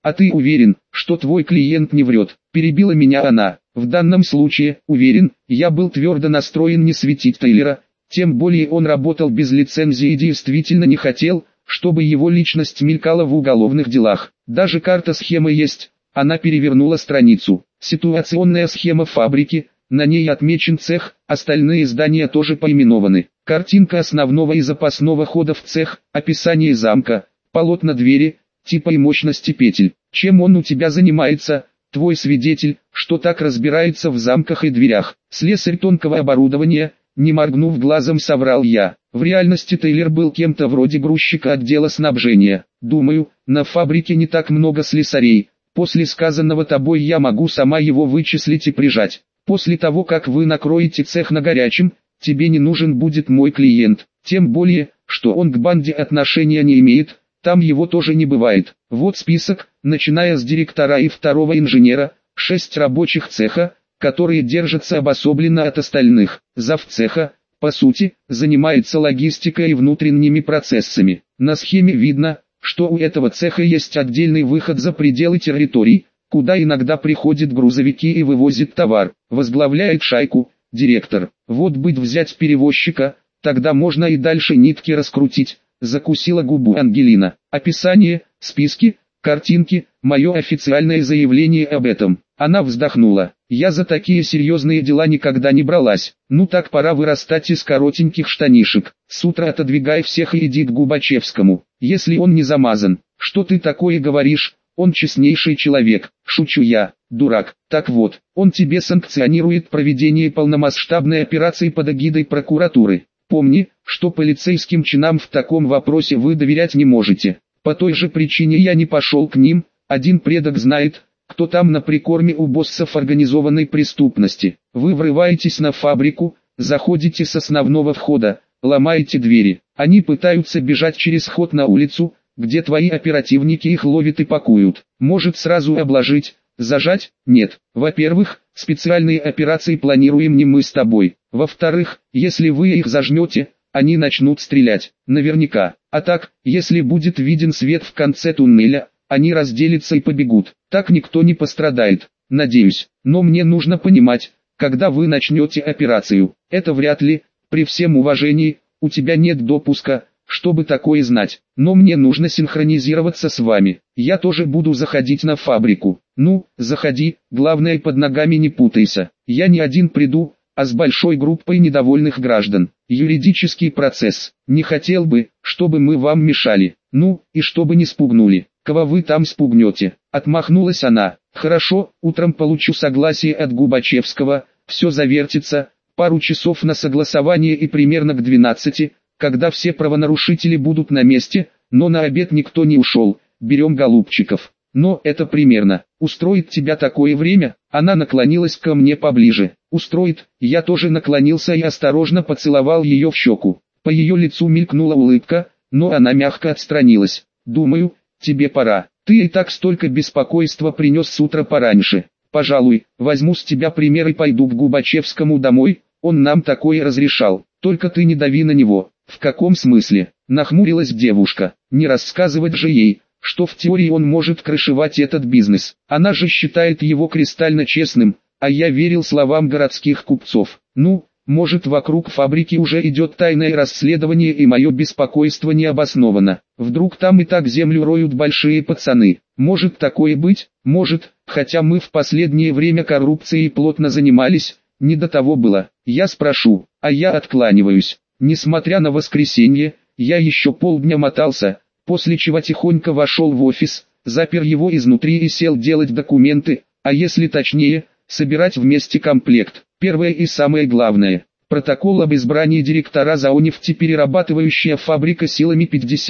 S1: А ты уверен, что твой клиент не врет? Перебила меня она. В данном случае, уверен, я был твердо настроен не светить Тейлора, тем более он работал без лицензии и действительно не хотел, чтобы его личность мелькала в уголовных делах. Даже карта-схема есть. Она перевернула страницу. Ситуационная схема фабрики, на ней отмечен цех, остальные здания тоже поименованы. Картинка основного и запасного хода в цех, описание замка, полотна двери, типа и мощности петель. Чем он у тебя занимается, твой свидетель, что так разбирается в замках и дверях? Слесарь тонкого оборудования, не моргнув глазом, соврал я. В реальности Тейлор был кем-то вроде грузчика отдела снабжения. Думаю, на фабрике не так много слесарей. После сказанного тобой я могу сама его вычислить и прижать. После того, как вы накроете цех на горячем, тебе не нужен будет мой клиент. Тем более, что он к банде отношения не имеет, там его тоже не бывает. Вот список, начиная с директора и второго инженера, 6 рабочих цеха, которые держатся обособленно от остальных. Зав цеха, по сути, занимается логистикой и внутренними процессами. На схеме видно, что у этого цеха есть отдельный выход за пределы территорий, куда иногда приходят грузовики и вывозят товар. Возглавляет шайку директор. Вот быть взять перевозчика, тогда можно и дальше нитки раскрутить. Закусила губу Ангелина. Описание, списки, картинки, мое официальное заявление об этом. Она вздохнула. Я за такие серьезные дела никогда не бралась. Ну так пора вырастать из коротеньких штанишек. С утра отодвигай всех и иди к Губачевскому. Если он не замазан. Что ты такое говоришь? Он честнейший человек. Шучу я, дурак. Так вот, он тебе санкционирует проведение полномасштабной операции под эгидой прокуратуры. Помни, что полицейским чинам в таком вопросе вы доверять не можете. По той же причине я не пошел к ним. Один предок знает, кто там на прикорме у боссов организованной преступности. Вы врываетесь на фабрику, заходите с основного входа, ломаете двери. Они пытаются бежать через ход на улицу, где твои оперативники их ловят и пакуют. Может сразу обложить, зажать? Нет. Во-первых, специальные операции планируем не мы с тобой. Во-вторых, если вы их зажмете, они начнут стрелять. Наверняка. А так, если будет виден свет в конце туннеля, они разделятся и побегут. Так никто не пострадает. Надеюсь. Но мне нужно понимать, когда вы начнете операцию. Это вряд ли, при всем уважении, у тебя нет допуска, чтобы такое знать. Но мне нужно синхронизироваться с вами. Я тоже буду заходить на фабрику. Ну, заходи, главное под ногами не путайся. Я не один приду, а с большой группой недовольных граждан. Юридический процесс. Не хотел бы, чтобы мы вам мешали. Ну, и чтобы не спугнули. Кого вы там спугнете? Отмахнулась она. Хорошо, утром получу согласие от Губачевского, все завертится, пару часов на согласование и примерно к 12, когда все правонарушители будут на месте, но на обед никто не ушел, берем голубчиков. Но это примерно. Устроит тебя такое время? Она наклонилась ко мне поближе. Устроит. Я тоже наклонился и осторожно поцеловал ее в щеку. По ее лицу мелькнула улыбка, но она мягко отстранилась. Думаю, тебе пора. Ты и так столько беспокойства принес с утра пораньше. Пожалуй, возьму с тебя пример и пойду к Губачевскому домой, он нам такое разрешал. Только ты не дави на него. В каком смысле? Нахмурилась девушка. Не рассказывать же ей, что в теории он может крышевать этот бизнес. Она же считает его кристально честным, а я верил словам городских купцов. Ну, может, вокруг фабрики уже идет тайное расследование и мое беспокойство не обосновано. Вдруг там и так землю роют большие пацаны. Может такое быть? Может, хотя мы в последнее время коррупцией плотно занимались, не до того было. Я спрошу, а я откланиваюсь. Несмотря на воскресенье, я еще полдня мотался, после чего тихонько вошел в офис, запер его изнутри и сел делать документы, а если точнее, собирать вместе комплект. Первое и самое главное. Протокол об избрании директора ЗАО «Нефтеперерабатывающая фабрика» силами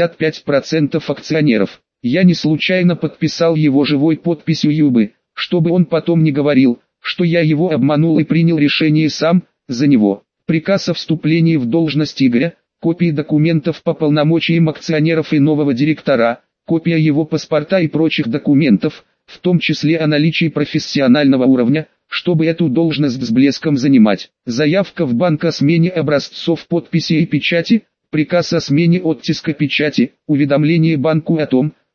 S1: 55% акционеров. Я не случайно подписал его живой подписью Юбы, чтобы он потом не говорил, что я его обманул и принял решение сам, за него. Приказ о вступлении в должность Игоря, копии документов по полномочиям акционеров и нового директора, копия его паспорта и прочих документов, в том числе о наличии профессионального уровня, чтобы эту должность с блеском занимать. Заявка в банк о смене образцов подписи и печати, приказ о смене оттиска печати, уведомление банку о том,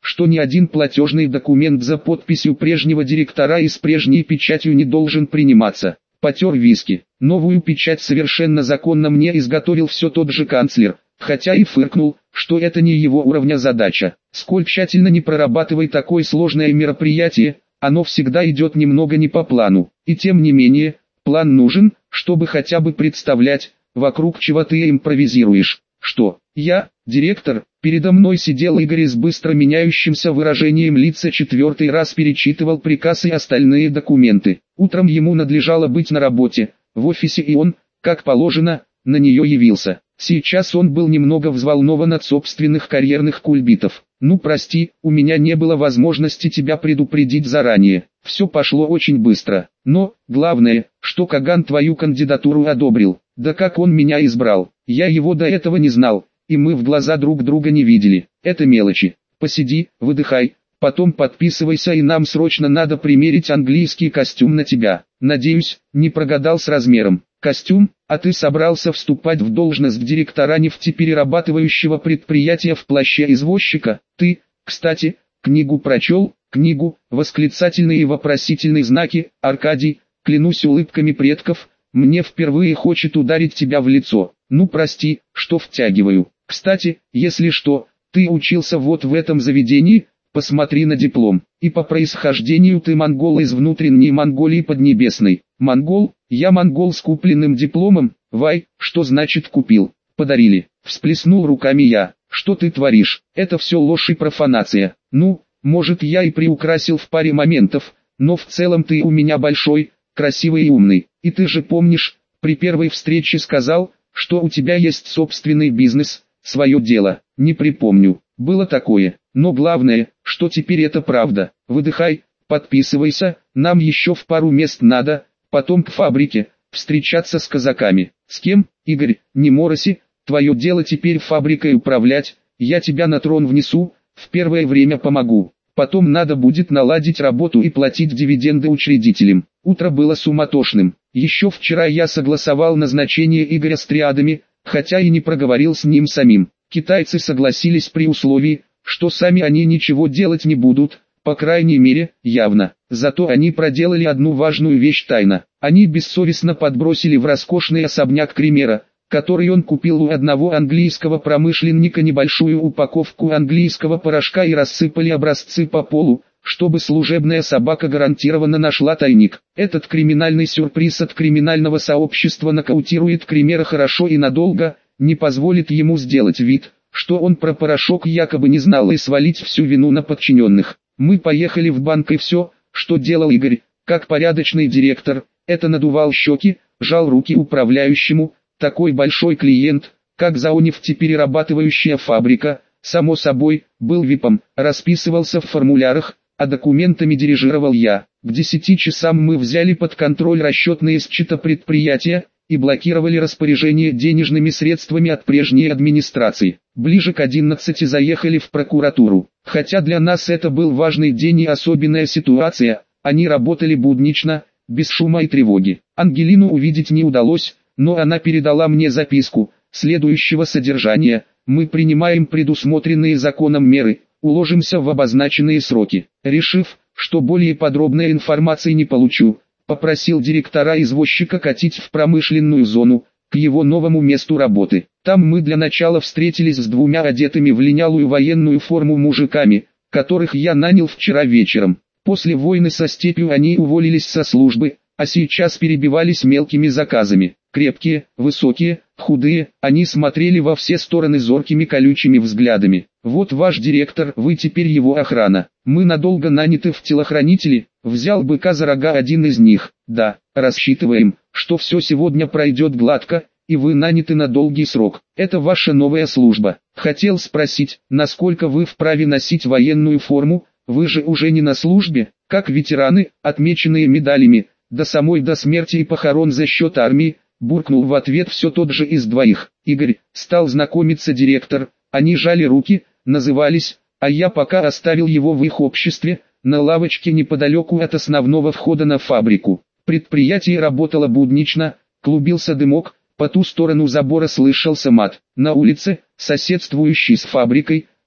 S1: что ни один платежный документ за подписью прежнего директора и с прежней печатью не должен приниматься. Потер виски. Новую печать совершенно законно мне изготовил все тот же канцлер, хотя и фыркнул, что это не его уровня задача. Сколь тщательно не прорабатывай такое сложное мероприятие, оно всегда идет немного не по плану. И тем не менее, план нужен, чтобы хотя бы представлять, вокруг чего ты импровизируешь. Что, я, директор? Передо мной сидел Игорь с быстро меняющимся выражением лица, четвертый раз перечитывал приказ и остальные документы. Утром ему надлежало быть на работе, в офисе, и он, как положено, на нее явился. Сейчас он был немного взволнован от собственных карьерных кульбитов. «Ну прости, у меня не было возможности тебя предупредить заранее. Все пошло очень быстро. Но, главное, что Каган твою кандидатуру одобрил. Да как он меня избрал. Я его до этого не знал, и мы в глаза друг друга не видели. Это мелочи. Посиди, выдыхай, потом подписывайся, и нам срочно надо примерить английский костюм на тебя. Надеюсь, не прогадал с размером. Костюм? А ты собрался вступать в должность директора нефтеперерабатывающего предприятия в плаще извозчика? Ты, кстати, книгу прочел? Книгу, восклицательные и вопросительные знаки. Аркадий, клянусь улыбками предков, мне впервые хочет ударить тебя в лицо. Ну прости, что втягиваю. Кстати, если что, ты учился вот в этом заведении, посмотри на диплом. И по происхождению ты монгол из внутренней Монголии Поднебесной. Монгол? Я монгол с купленным дипломом? Вай, что значит купил? Подарили. Всплеснул руками я. Что ты творишь? Это все ложь и профанация. Ну, может, я и приукрасил в паре моментов, но в целом ты у меня большой, красивый и умный. И ты же помнишь, при первой встрече сказал, что у тебя есть собственный бизнес, свое дело. Не припомню, было такое. Но главное, что теперь это правда. Выдыхай, подписывайся, нам еще в пару мест надо, потом к фабрике, встречаться с казаками. С кем? Игорь, не мороси, твое дело теперь фабрикой управлять, я тебя на трон внесу, в первое время помогу. Потом надо будет наладить работу и платить дивиденды учредителям. Утро было суматошным. Еще вчера я согласовал назначение Игоря с триадами, хотя и не проговорил с ним самим. Китайцы согласились при условии, что сами они ничего делать не будут, по крайней мере, явно. Зато они проделали одну важную вещь тайно. Они бессовестно подбросили в роскошный особняк Кремера, который он купил у одного английского промышленника, небольшую упаковку английского порошка и рассыпали образцы по полу, чтобы служебная собака гарантированно нашла тайник. Этот криминальный сюрприз от криминального сообщества нокаутирует Кремера хорошо и надолго, не позволит ему сделать вид, что он про порошок якобы не знал, и свалить всю вину на подчиненных. Мы поехали в банк, и все, что делал Игорь, как порядочный директор, это надувал щеки, жал руки управляющему. Такой большой клиент, как ЗАО нефтеперерабатывающая фабрика, само собой, был ВИПом, расписывался в формулярах, а документами дирижировал я. К 10 часам мы взяли под контроль расчетные счета предприятия и блокировали распоряжение денежными средствами от прежней администрации. Ближе к 11 заехали в прокуратуру. Хотя для нас это был важный день и особенная ситуация, они работали буднично, без шума и тревоги. Ангелину увидеть не удалось, но она передала мне записку, следующего содержания: «Мы принимаем предусмотренные законом меры, уложимся в обозначенные сроки». Решив, что более подробной информации не получу, попросил директора извозчика катить в промышленную зону, к его новому месту работы. Там мы для начала встретились с двумя одетыми в линялую военную форму мужиками, которых я нанял вчера вечером. После войны со степью они уволились со службы, а сейчас перебивались мелкими заказами. Крепкие, высокие, худые, они смотрели во все стороны зоркими колючими взглядами. «Вот ваш директор, вы теперь его охрана. Мы надолго наняты в телохранители», — взял быка за рога один из них. «Да, рассчитываем, что все сегодня пройдет гладко, и вы наняты на долгий срок. Это ваша новая служба. Хотел спросить, насколько вы вправе носить военную форму, вы же уже не на службе, как ветераны, отмеченные медалями, до смерти и похорон за счет армии», — буркнул в ответ все тот же из двоих. Игорь, стал знакомиться директор, они жали руки, назывались, а я пока оставил его в их обществе, на лавочке неподалеку от основного входа на фабрику. Предприятие работало буднично, клубился дымок, по ту сторону забора слышался мат. На улице, соседствующей с фабрикой,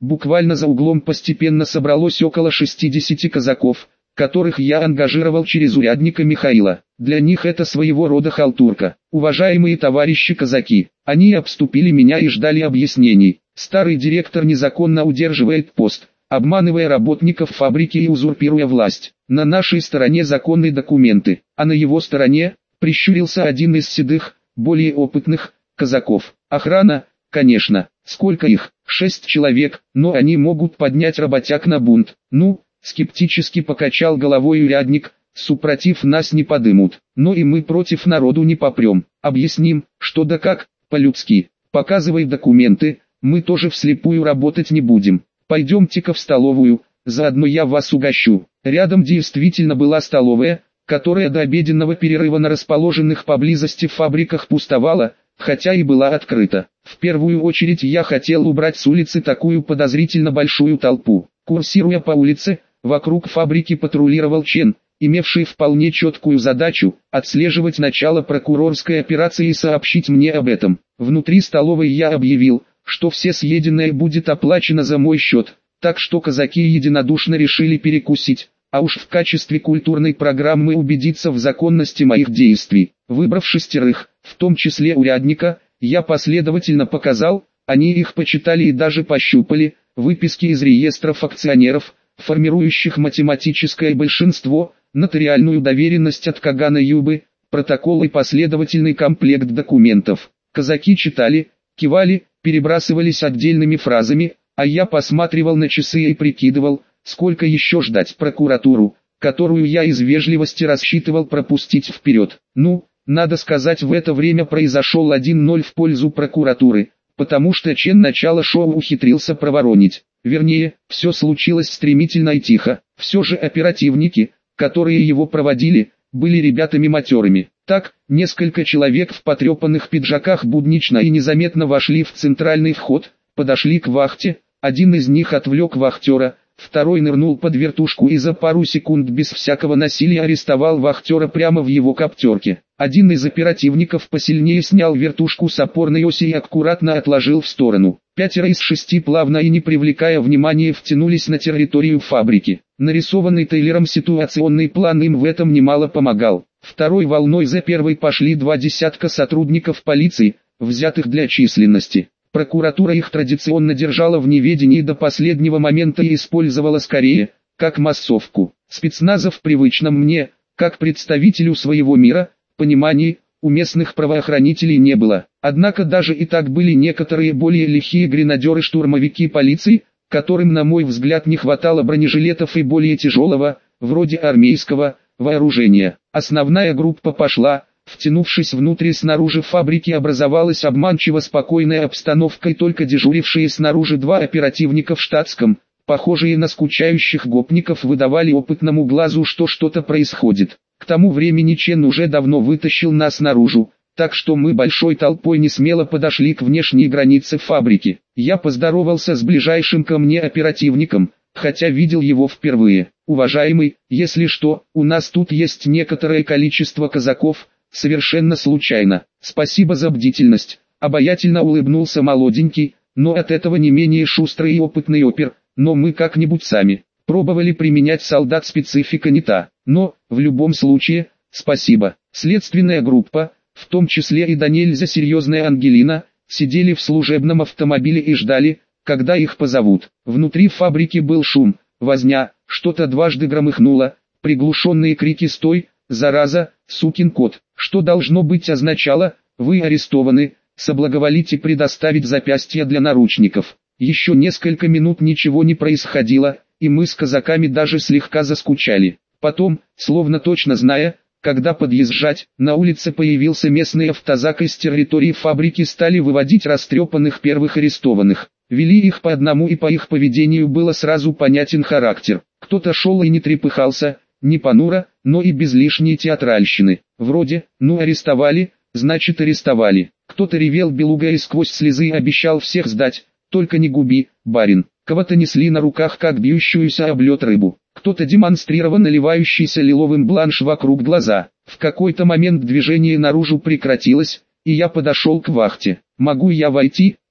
S1: Буквально за углом постепенно собралось около 60 казаков, которых я ангажировал через урядника Михаила. Для них это своего рода халтурка. Уважаемые товарищи казаки, они обступили меня и ждали объяснений. Старый директор незаконно удерживает пост, обманывая работников фабрики и узурпируя власть. На нашей стороне законные документы, а на его стороне, прищурился один из седых, более опытных, казаков. Охрана, конечно, сколько их? 6 человек, но они могут поднять работяг на бунт. Ну, скептически покачал головой урядник, супротив нас не подымут, но и мы против народу не попрем. Объясним, что да как, по-людски. Показывай документы, мы тоже вслепую работать не будем. Пойдемте-ка в столовую, заодно я вас угощу. Рядом действительно была столовая, которая до обеденного перерыва на расположенных поблизости фабриках пустовала, хотя и была открыта. В первую очередь я хотел убрать с улицы такую подозрительно большую толпу. Курсируя по улице, вокруг фабрики патрулировал Чен, имевший вполне четкую задачу – отслеживать начало прокурорской операции и сообщить мне об этом. Внутри столовой я объявил, что все съеденное будет оплачено за мой счет, так что казаки единодушно решили перекусить, а уж в качестве культурной программы убедиться в законности моих действий. Выбрав 6, в том числе урядника, я последовательно показал, они их почитали и даже пощупали, выписки из реестров акционеров, формирующих математическое большинство, нотариальную доверенность от Кагана Юбы, протокол и последовательный комплект документов. Казаки читали, кивали, перебрасывались отдельными фразами, а я посматривал на часы и прикидывал, сколько еще ждать прокуратуру, которую я из вежливости рассчитывал пропустить вперед. Ну, надо сказать, в это время произошел 1-0 в пользу прокуратуры, потому что Чен начало шоу ухитрился проворонить. Вернее, все случилось стремительно и тихо. Все же оперативники, которые его проводили, были ребятами матерыми. Так, несколько человек в потрепанных пиджаках буднично и незаметно вошли в центральный вход, подошли к вахте, один из них отвлек вахтера, второй нырнул под вертушку и за пару секунд без всякого насилия арестовал вахтера прямо в его коптерке. Один из оперативников посильнее снял вертушку с опорной оси и аккуратно отложил в сторону. 5 из 6 плавно и не привлекая внимания втянулись на территорию фабрики. Нарисованный Тейлером ситуационный план им в этом немало помогал. Второй волной за первой пошли 2 десятка сотрудников полиции, взятых для численности. Прокуратура их традиционно держала в неведении до последнего момента и использовала скорее, как массовку. Спецназа в привычном мне, как представителю своего мира, понимании, у местных правоохранителей не было. Однако даже и так были некоторые более лихие гренадеры-штурмовики полиции, которым на мой взгляд не хватало бронежилетов и более тяжелого, вроде армейского, вооружения. Основная группа пошла, втянувшись внутрь, снаружи фабрики образовалась обманчиво спокойная обстановка, и только дежурившие снаружи 2 оперативника в штатском, похожие на скучающих гопников, выдавали опытному глазу, что что-то происходит. К тому времени Чен уже давно вытащил нас наружу, так что мы большой толпой несмело подошли к внешней границе фабрики. Я поздоровался с ближайшим ко мне оперативником, хотя видел его впервые. «Уважаемый, если что, у нас тут есть некоторое количество казаков, совершенно случайно. Спасибо за бдительность», — обаятельно улыбнулся молоденький, но от этого не менее шустрый и опытный опер. «Но мы как-нибудь сами пробовали применять солдат, специфика не та. Но, в любом случае, спасибо». Следственная группа, в том числе и до нельзя серьезная Ангелина, сидели в служебном автомобиле и ждали, когда их позовут. Внутри фабрики был шум, возня, что-то дважды громыхнуло, приглушенные крики «Стой, зараза, сукин кот!», что должно быть означало «Вы арестованы, соблаговолите предоставить запястья для наручников». Еще несколько минут ничего не происходило, и мы с казаками даже слегка заскучали. Потом, словно точно зная, когда подъезжать, на улице появился местный автозак, и с территории фабрики стали выводить растрепанных первых арестованных. Вели их по одному, и по их поведению было сразу понятен характер. Кто-то шел и не трепыхался, не понуро, но и без лишней театральщины. Вроде, ну арестовали, значит арестовали. Кто-то ревел белуга и сквозь слезы обещал всех сдать, только не губи, барин. Кого-то несли на руках как бьющуюся об лед рыбу. Кто-то демонстрировал наливающийся лиловым бланш вокруг глаза. В какой-то момент движение наружу прекратилось, и я подошел к вахте. «Могу я войти?»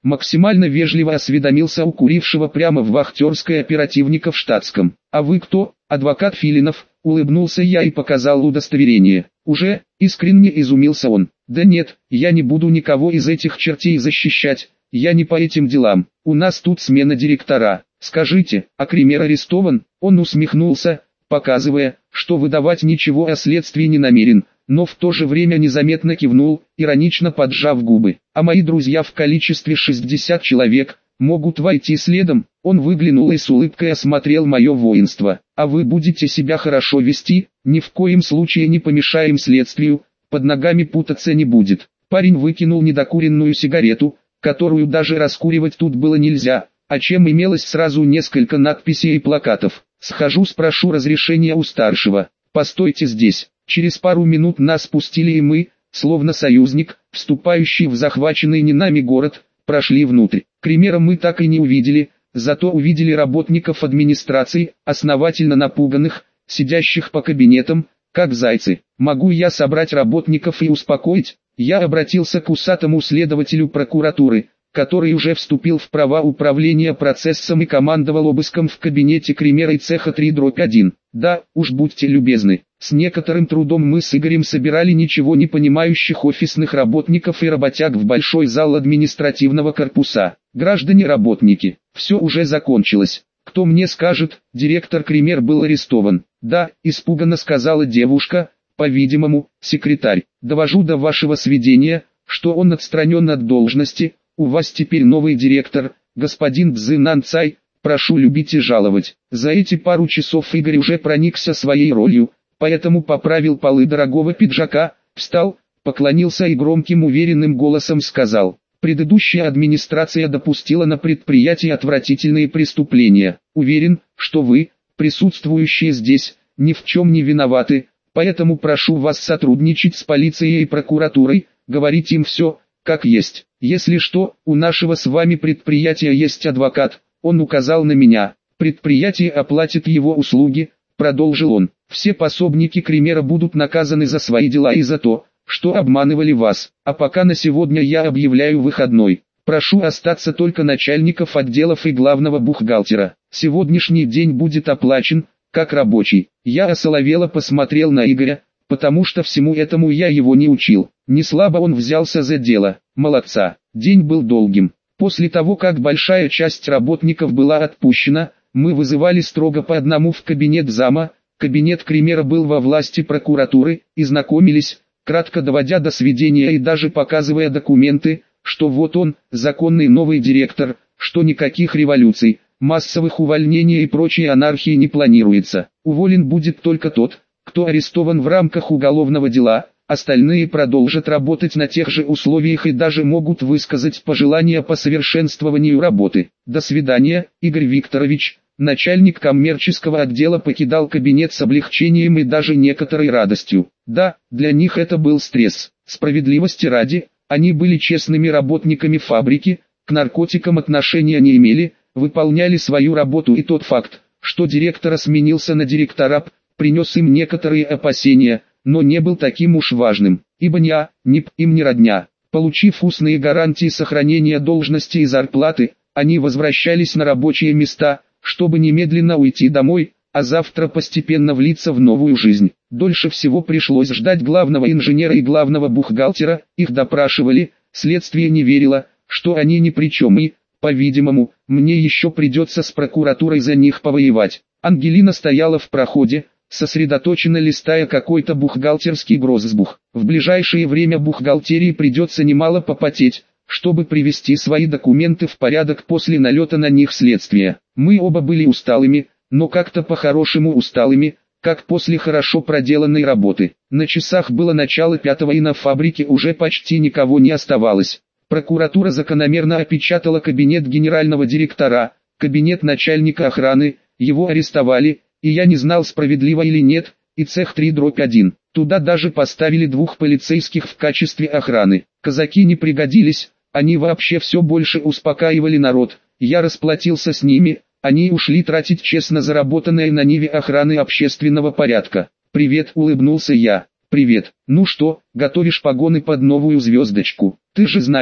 S1: Максимально вежливо осведомился у курившего прямо в вахтерской оперативника в штатском. «А вы кто?» «Адвокат Филинов», — улыбнулся я и показал удостоверение. «Уже?» — искренне изумился он. «Да нет, я не буду никого из этих чертей защищать, я не по этим делам, у нас тут смена директора. Скажите, а Кремер арестован?» Он усмехнулся, показывая, что выдавать ничего о следствии не намерен, но в то же время незаметно кивнул, иронично поджав губы. «А мои друзья в количестве 60 человек могут войти следом?» Он выглянул и с улыбкой осмотрел мое воинство. «А вы будете себя хорошо вести? Ни в коем случае не помешаем следствию, под ногами путаться не будет». Парень выкинул недокуренную сигарету, которую даже раскуривать тут было нельзя, а чем имелось сразу несколько надписей и плакатов. «Схожу, спрошу разрешения у старшего. Постойте здесь». Через пару минут нас пустили и мы, словно союзник, вступающий в захваченный не нами город, прошли внутрь. Кремера мы так и не увидели, зато увидели работников администрации, основательно напуганных, сидящих по кабинетам, как зайцы. «Могу я собрать работников и успокоить?» Я обратился к усатому следователю прокуратуры, который уже вступил в права управления процессом и командовал обыском в кабинете Кремера и цеха 3/1. «Да, уж будьте любезны». С некоторым трудом мы с Игорем собирали ничего не понимающих офисных работников и работяг в большой зал административного корпуса. «Граждане-работники, все уже закончилось. Кто мне скажет, директор Кремер был арестован?» «Да», испуганно сказала девушка, по-видимому, секретарь. «Довожу до вашего сведения, что он отстранен от должности. У вас теперь новый директор, господин Цзинан Цай, прошу любить и жаловать». За эти пару часов Игорь уже проникся своей ролью, поэтому поправил полы дорогого пиджака, встал, поклонился и громким уверенным голосом сказал: «Предыдущая администрация допустила на предприятии отвратительные преступления. Уверен, что вы, присутствующие здесь, ни в чем не виноваты, поэтому прошу вас сотрудничать с полицией и прокуратурой, говорить им все, как есть. Если что, у нашего с вами предприятия есть адвокат». Он указал на меня. «Предприятие оплатит его услуги», продолжил он. «Все пособники Кремера будут наказаны за свои дела и за то, что обманывали вас. А пока на сегодня я объявляю выходной. Прошу остаться только начальников отделов и главного бухгалтера. Сегодняшний день будет оплачен, как рабочий». Я осоловело посмотрел на Игоря, потому что всему этому я его не учил. Не слабо он взялся за дело. Молодца. День был долгим. После того, как большая часть работников была отпущена, мы вызывали строго по одному в кабинет зама. Кабинет Кремера был во власти прокуратуры, и знакомились, кратко доводя до сведения и даже показывая документы, что вот он, законный новый директор, что никаких революций, массовых увольнений и прочей анархии не планируется. Уволен будет только тот, кто арестован в рамках уголовного дела, остальные продолжат работать на тех же условиях и даже могут высказать пожелания по совершенствованию работы. До свидания, Игорь Викторович. Начальник коммерческого отдела покидал кабинет с облегчением и даже некоторой радостью. Да, для них это был стресс. Справедливости ради, они были честными работниками фабрики, к наркотикам отношения не имели, выполняли свою работу, и тот факт, что директора сменился на директора, принес им некоторые опасения, но не был таким уж важным, ибо ни им не родня. Получив устные гарантии сохранения должности и зарплаты, они возвращались на рабочие места, чтобы немедленно уйти домой, а завтра постепенно влиться в новую жизнь. Дольше всего пришлось ждать главного инженера и главного бухгалтера, их допрашивали, следствие не верило, что они ни при чем и, по-видимому, мне еще придется с прокуратурой за них повоевать. Ангелина стояла в проходе, сосредоточенно листая какой-то бухгалтерский грозбух. В ближайшее время бухгалтерии придется немало попотеть, чтобы привести свои документы в порядок после налета на них следствия. Мы оба были усталыми, но как-то по-хорошему усталыми, как после хорошо проделанной работы. На часах было начало 5-го и на фабрике уже почти никого не оставалось. Прокуратура закономерно опечатала кабинет генерального директора, кабинет начальника охраны, его арестовали, и я не знал, справедливо или нет, и цех 3/1. Туда даже поставили 2 полицейских в качестве охраны. Казаки не пригодились, они вообще все больше успокаивали народ. Я расплатился с ними, они ушли тратить честно заработанное на ниве охраны общественного порядка. «Привет», — улыбнулся я. «Привет. Ну что, готовишь погоны под новую звездочку? Ты же знаешь,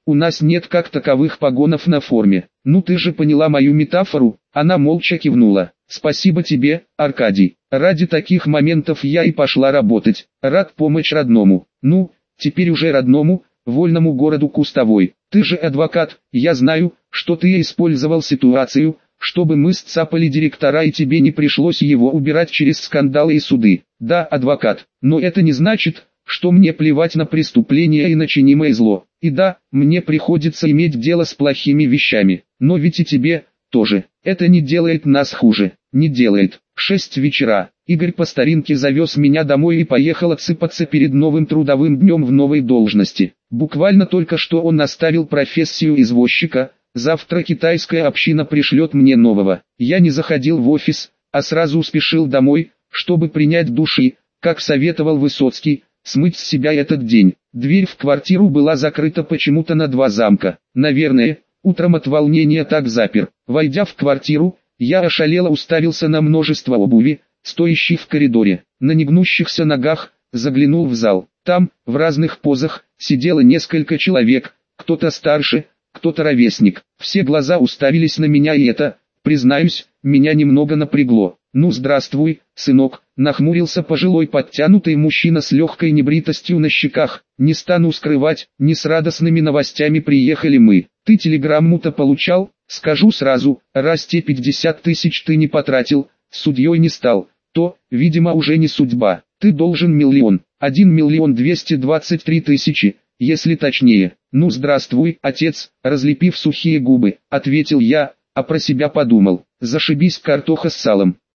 S1: у нас нет как таковых погонов на форме. Ну ты же поняла мою метафору? Она молча кивнула. Спасибо тебе, Аркадий. Ради таких моментов я и пошла работать. Рад помочь родному. Ну, теперь уже родному, вольному городу Кустовой. Ты же адвокат, я знаю, что ты использовал ситуацию, чтобы мы сцапали директора и тебе не пришлось его убирать через скандалы и суды. Да, адвокат, но это не значит, что мне плевать на преступления и начинимое зло. И да, мне приходится иметь дело с плохими вещами, но ведь и тебе тоже. Это не делает нас хуже, не делает. 6 вечера. Игорь по старинке завез меня домой и поехал отсыпаться перед новым трудовым днем в новой должности. Буквально только что он оставил профессию извозчика, завтра китайская община пришлет мне нового. Я не заходил в офис, а сразу спешил домой, чтобы принять душ и, как советовал Высоцкий, смыть с себя этот день. Дверь в квартиру была закрыта почему-то на 2 замка. Наверное, утром от волнения так запер. Войдя в квартиру, я ошалело уставился на множество обуви, стоящей в коридоре. На негнущихся ногах заглянул в зал. Там, в разных позах, сидело несколько человек, кто-то старше, кто-то ровесник. Все глаза уставились на меня, и это, признаюсь, меня немного напрягло. «Ну здравствуй, сынок», нахмурился пожилой подтянутый мужчина с легкой небритостью на щеках. «Не стану скрывать, не с радостными новостями приехали мы. Ты телеграмму-то получал? Скажу сразу, раз те 50 тысяч ты не потратил, судьей не стал, то, видимо, уже не судьба. Ты должен 1 223 000, если точнее». «Ну здравствуй, отец», разлепив сухие губы, ответил я, а про себя подумал: зашибись картоха с салом.